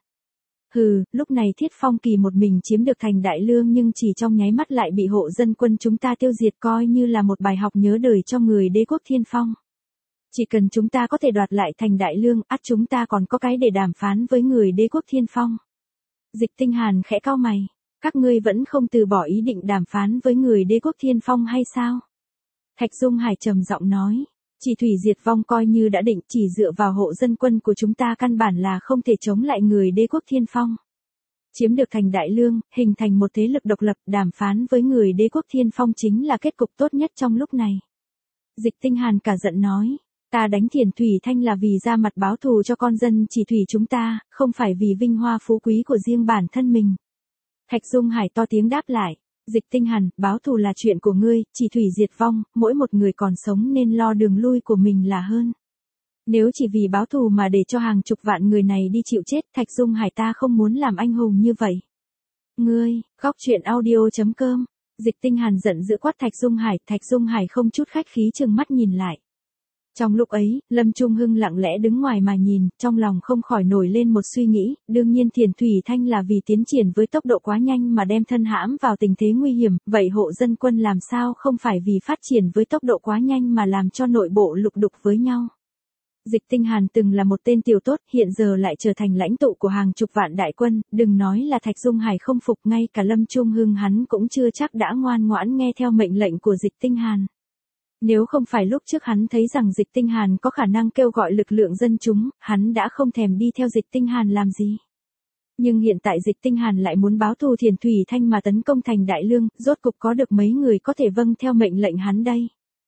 Hừ, lúc này Thiết Phong Kỳ một mình chiếm được thành Đại Lương nhưng chỉ trong nháy mắt lại bị hộ dân quân chúng ta tiêu diệt, coi như là một bài học nhớ đời cho người Đế quốc Thiên Phong. Chỉ cần chúng ta có thể đoạt lại thành Đại Lương, ắt chúng ta còn có cái để đàm phán với người Đế quốc Thiên Phong. Dịch Tinh Hàn khẽ cau mày, các ngươi vẫn không từ bỏ ý định đàm phán với người Đế quốc Thiên Phong hay sao? Thạch Dung Hải trầm giọng nói, chỉ thủy diệt vong coi như đã định, chỉ dựa vào hộ dân quân của chúng ta căn bản là không thể chống lại người Đế quốc Thiên Phong. Chiếm được thành Đại Lương, hình thành một thế lực độc lập, đàm phán với người Đế quốc Thiên Phong chính là kết cục tốt nhất trong lúc này. Dịch Tinh Hàn cả giận nói, ta đánh Thiền Thủy Thanh là vì ra mặt báo thù cho con dân chỉ thủy chúng ta, không phải vì vinh hoa phú quý của riêng bản thân mình. Thạch Dung Hải to tiếng đáp lại, Dịch Tinh Hàn, báo thù là chuyện của ngươi, chỉ thủy diệt vong, mỗi một người còn sống nên lo đường lui của mình là hơn. Nếu chỉ vì báo thù mà để cho hàng chục vạn người này đi chịu chết, Thạch Dung Hải ta không muốn làm anh hùng như vậy. Ngươi, góc truyện audio chấm com. Dịch Tinh Hàn giận dữ quát Thạch Dung Hải, Thạch Dung Hải không chút khách khí trừng mắt nhìn lại. Trong lúc ấy, Lâm Trung Hưng lặng lẽ đứng ngoài mà nhìn, trong lòng không khỏi nổi lên một suy nghĩ, đương nhiên Thiền Thủy Thanh là vì tiến triển với tốc độ quá nhanh mà đem thân hãm vào tình thế nguy hiểm, vậy hộ dân quân làm sao không phải vì phát triển với tốc độ quá nhanh mà làm cho nội bộ lục đục với nhau. Dịch Tinh Hàn từng là một tên tiểu tốt, hiện giờ lại trở thành lãnh tụ của hàng chục vạn đại quân, đừng nói là Thạch Dung Hải không phục, ngay cả Lâm Trung Hưng hắn cũng chưa chắc đã ngoan ngoãn nghe theo mệnh lệnh của Dịch Tinh Hàn. Nếu không phải lúc trước hắn thấy rằng Dịch Tinh Hàn có khả năng kêu gọi lực lượng dân chúng, hắn đã không thèm đi theo Dịch Tinh Hàn làm gì. Nhưng hiện tại Dịch Tinh Hàn lại muốn báo thù Thiền Thủy Thanh mà tấn công thành Đại Lương, rốt cục có được mấy người có thể vâng theo mệnh lệnh hắn đây.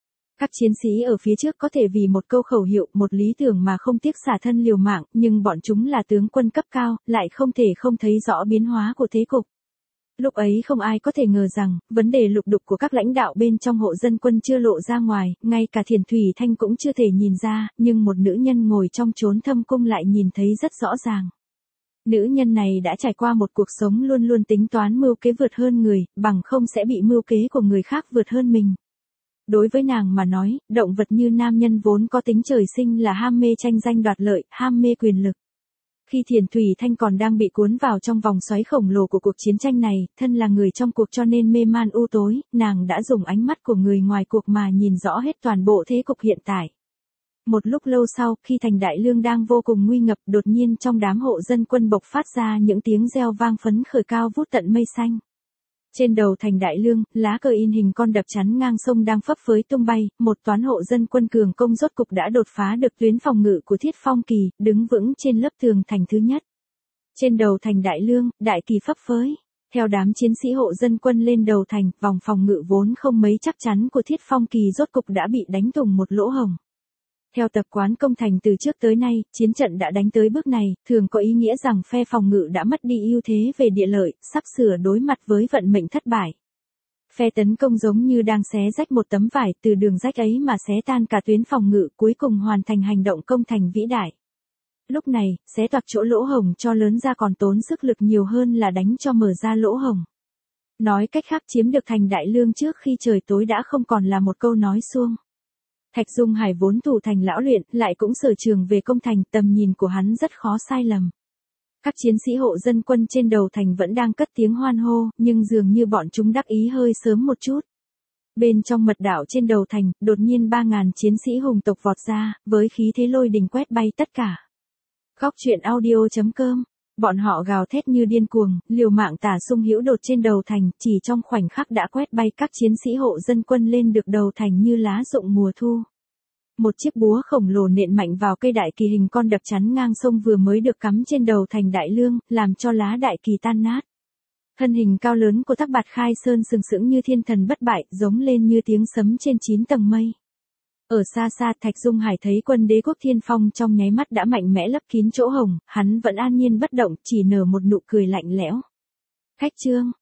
Các chiến sĩ ở phía trước có thể vì một câu khẩu hiệu, một lý tưởng mà không tiếc xả thân liều mạng, nhưng bọn chúng là tướng quân cấp cao, lại không thể không thấy rõ biến hóa của thế cục. Lúc ấy không ai có thể ngờ rằng, vấn đề lục đục của các lãnh đạo bên trong hộ dân quân chưa lộ ra ngoài, ngay cả Thiền Thủy Thanh cũng chưa thể nhìn ra, nhưng một nữ nhân ngồi trong chốn thâm cung lại nhìn thấy rất rõ ràng. Nữ nhân này đã trải qua một cuộc sống luôn luôn tính toán mưu kế vượt hơn người, bằng không sẽ bị mưu kế của người khác vượt hơn mình. Đối với nàng mà nói, động vật như nam nhân vốn có tính trời sinh là ham mê tranh danh đoạt lợi, ham mê quyền lực. Khi Thiền Thủy Thanh còn đang bị cuốn vào trong vòng xoáy khổng lồ của cuộc chiến tranh này, thân là người trong cuộc cho nên mê man u tối, nàng đã dùng ánh mắt của người ngoài cuộc mà nhìn rõ hết toàn bộ thế cục hiện tại. Một lúc lâu sau, khi thành Đại Lương đang vô cùng nguy ngập, đột nhiên trong đám hộ dân quân bộc phát ra những tiếng reo vang phấn khởi cao vút tận mây xanh. Trên đầu thành Đại Lương, lá cờ in hình con đập chắn ngang sông đang phấp phới tung bay, một toán hộ dân quân cường công rốt cục đã đột phá được tuyến phòng ngự của Thiết Phong Kỳ, đứng vững trên lớp tường thành thứ nhất. Trên đầu thành Đại Lương, đại kỳ phấp phới. Theo đám chiến sĩ hộ dân quân lên đầu thành, vòng phòng ngự vốn không mấy chắc chắn của Thiết Phong Kỳ rốt cục đã bị đánh thủng một lỗ hổng. Theo tập quán công thành từ trước tới nay, chiến trận đã đánh tới bước này, thường có ý nghĩa rằng phe phòng ngự đã mất đi ưu thế về địa lợi, sắp sửa đối mặt với vận mệnh thất bại. Phe tấn công giống như đang xé rách một tấm vải, từ đường rách ấy mà xé tan cả tuyến phòng ngự, cuối cùng hoàn thành hành động công thành vĩ đại. Lúc này, xé toạc chỗ lỗ hổng cho lớn ra còn tốn sức lực nhiều hơn là đánh cho mở ra lỗ hổng. Nói cách khác, chiếm được thành Đại Lương trước khi trời tối đã không còn là một câu nói suông. Thạch Dung Hải vốn thủ thành lão luyện, lại cũng sở trường về công thành, tầm nhìn của hắn rất khó sai lầm. Các chiến sĩ hộ dân quân trên đầu thành vẫn đang cất tiếng hoan hô, nhưng dường như bọn chúng đắc ý hơi sớm một chút. Bên trong mật đạo trên đầu thành, đột nhiên ba ngàn chiến sĩ hùng tộc vọt ra, với khí thế lôi đình quét bay tất cả. Góc truyện audio chấm com. Bọn họ gào thét như điên cuồng, liều mạng tả sung hữu đột trên đầu thành, chỉ trong khoảnh khắc đã quét bay các chiến sĩ hộ dân quân lên được đầu thành như lá rụng mùa thu. Một chiếc búa khổng lồ nện mạnh vào cây đại kỳ hình con đập chắn ngang sông vừa mới được cắm trên đầu thành Đại Lương, làm cho lá đại kỳ tan nát. Thân hình cao lớn của Thác Bạt Khai Sơn sừng sững như thiên thần bất bại, giống lên như tiếng sấm trên chín tầng mây. Ở xa xa, Thạch Dung Hải thấy quân Đế quốc Thiên Phong trong nháy mắt đã mạnh mẽ lấp kín chỗ hổng, hắn vẫn an nhiên bất động, chỉ nở một nụ cười lạnh lẽo. Khách trương,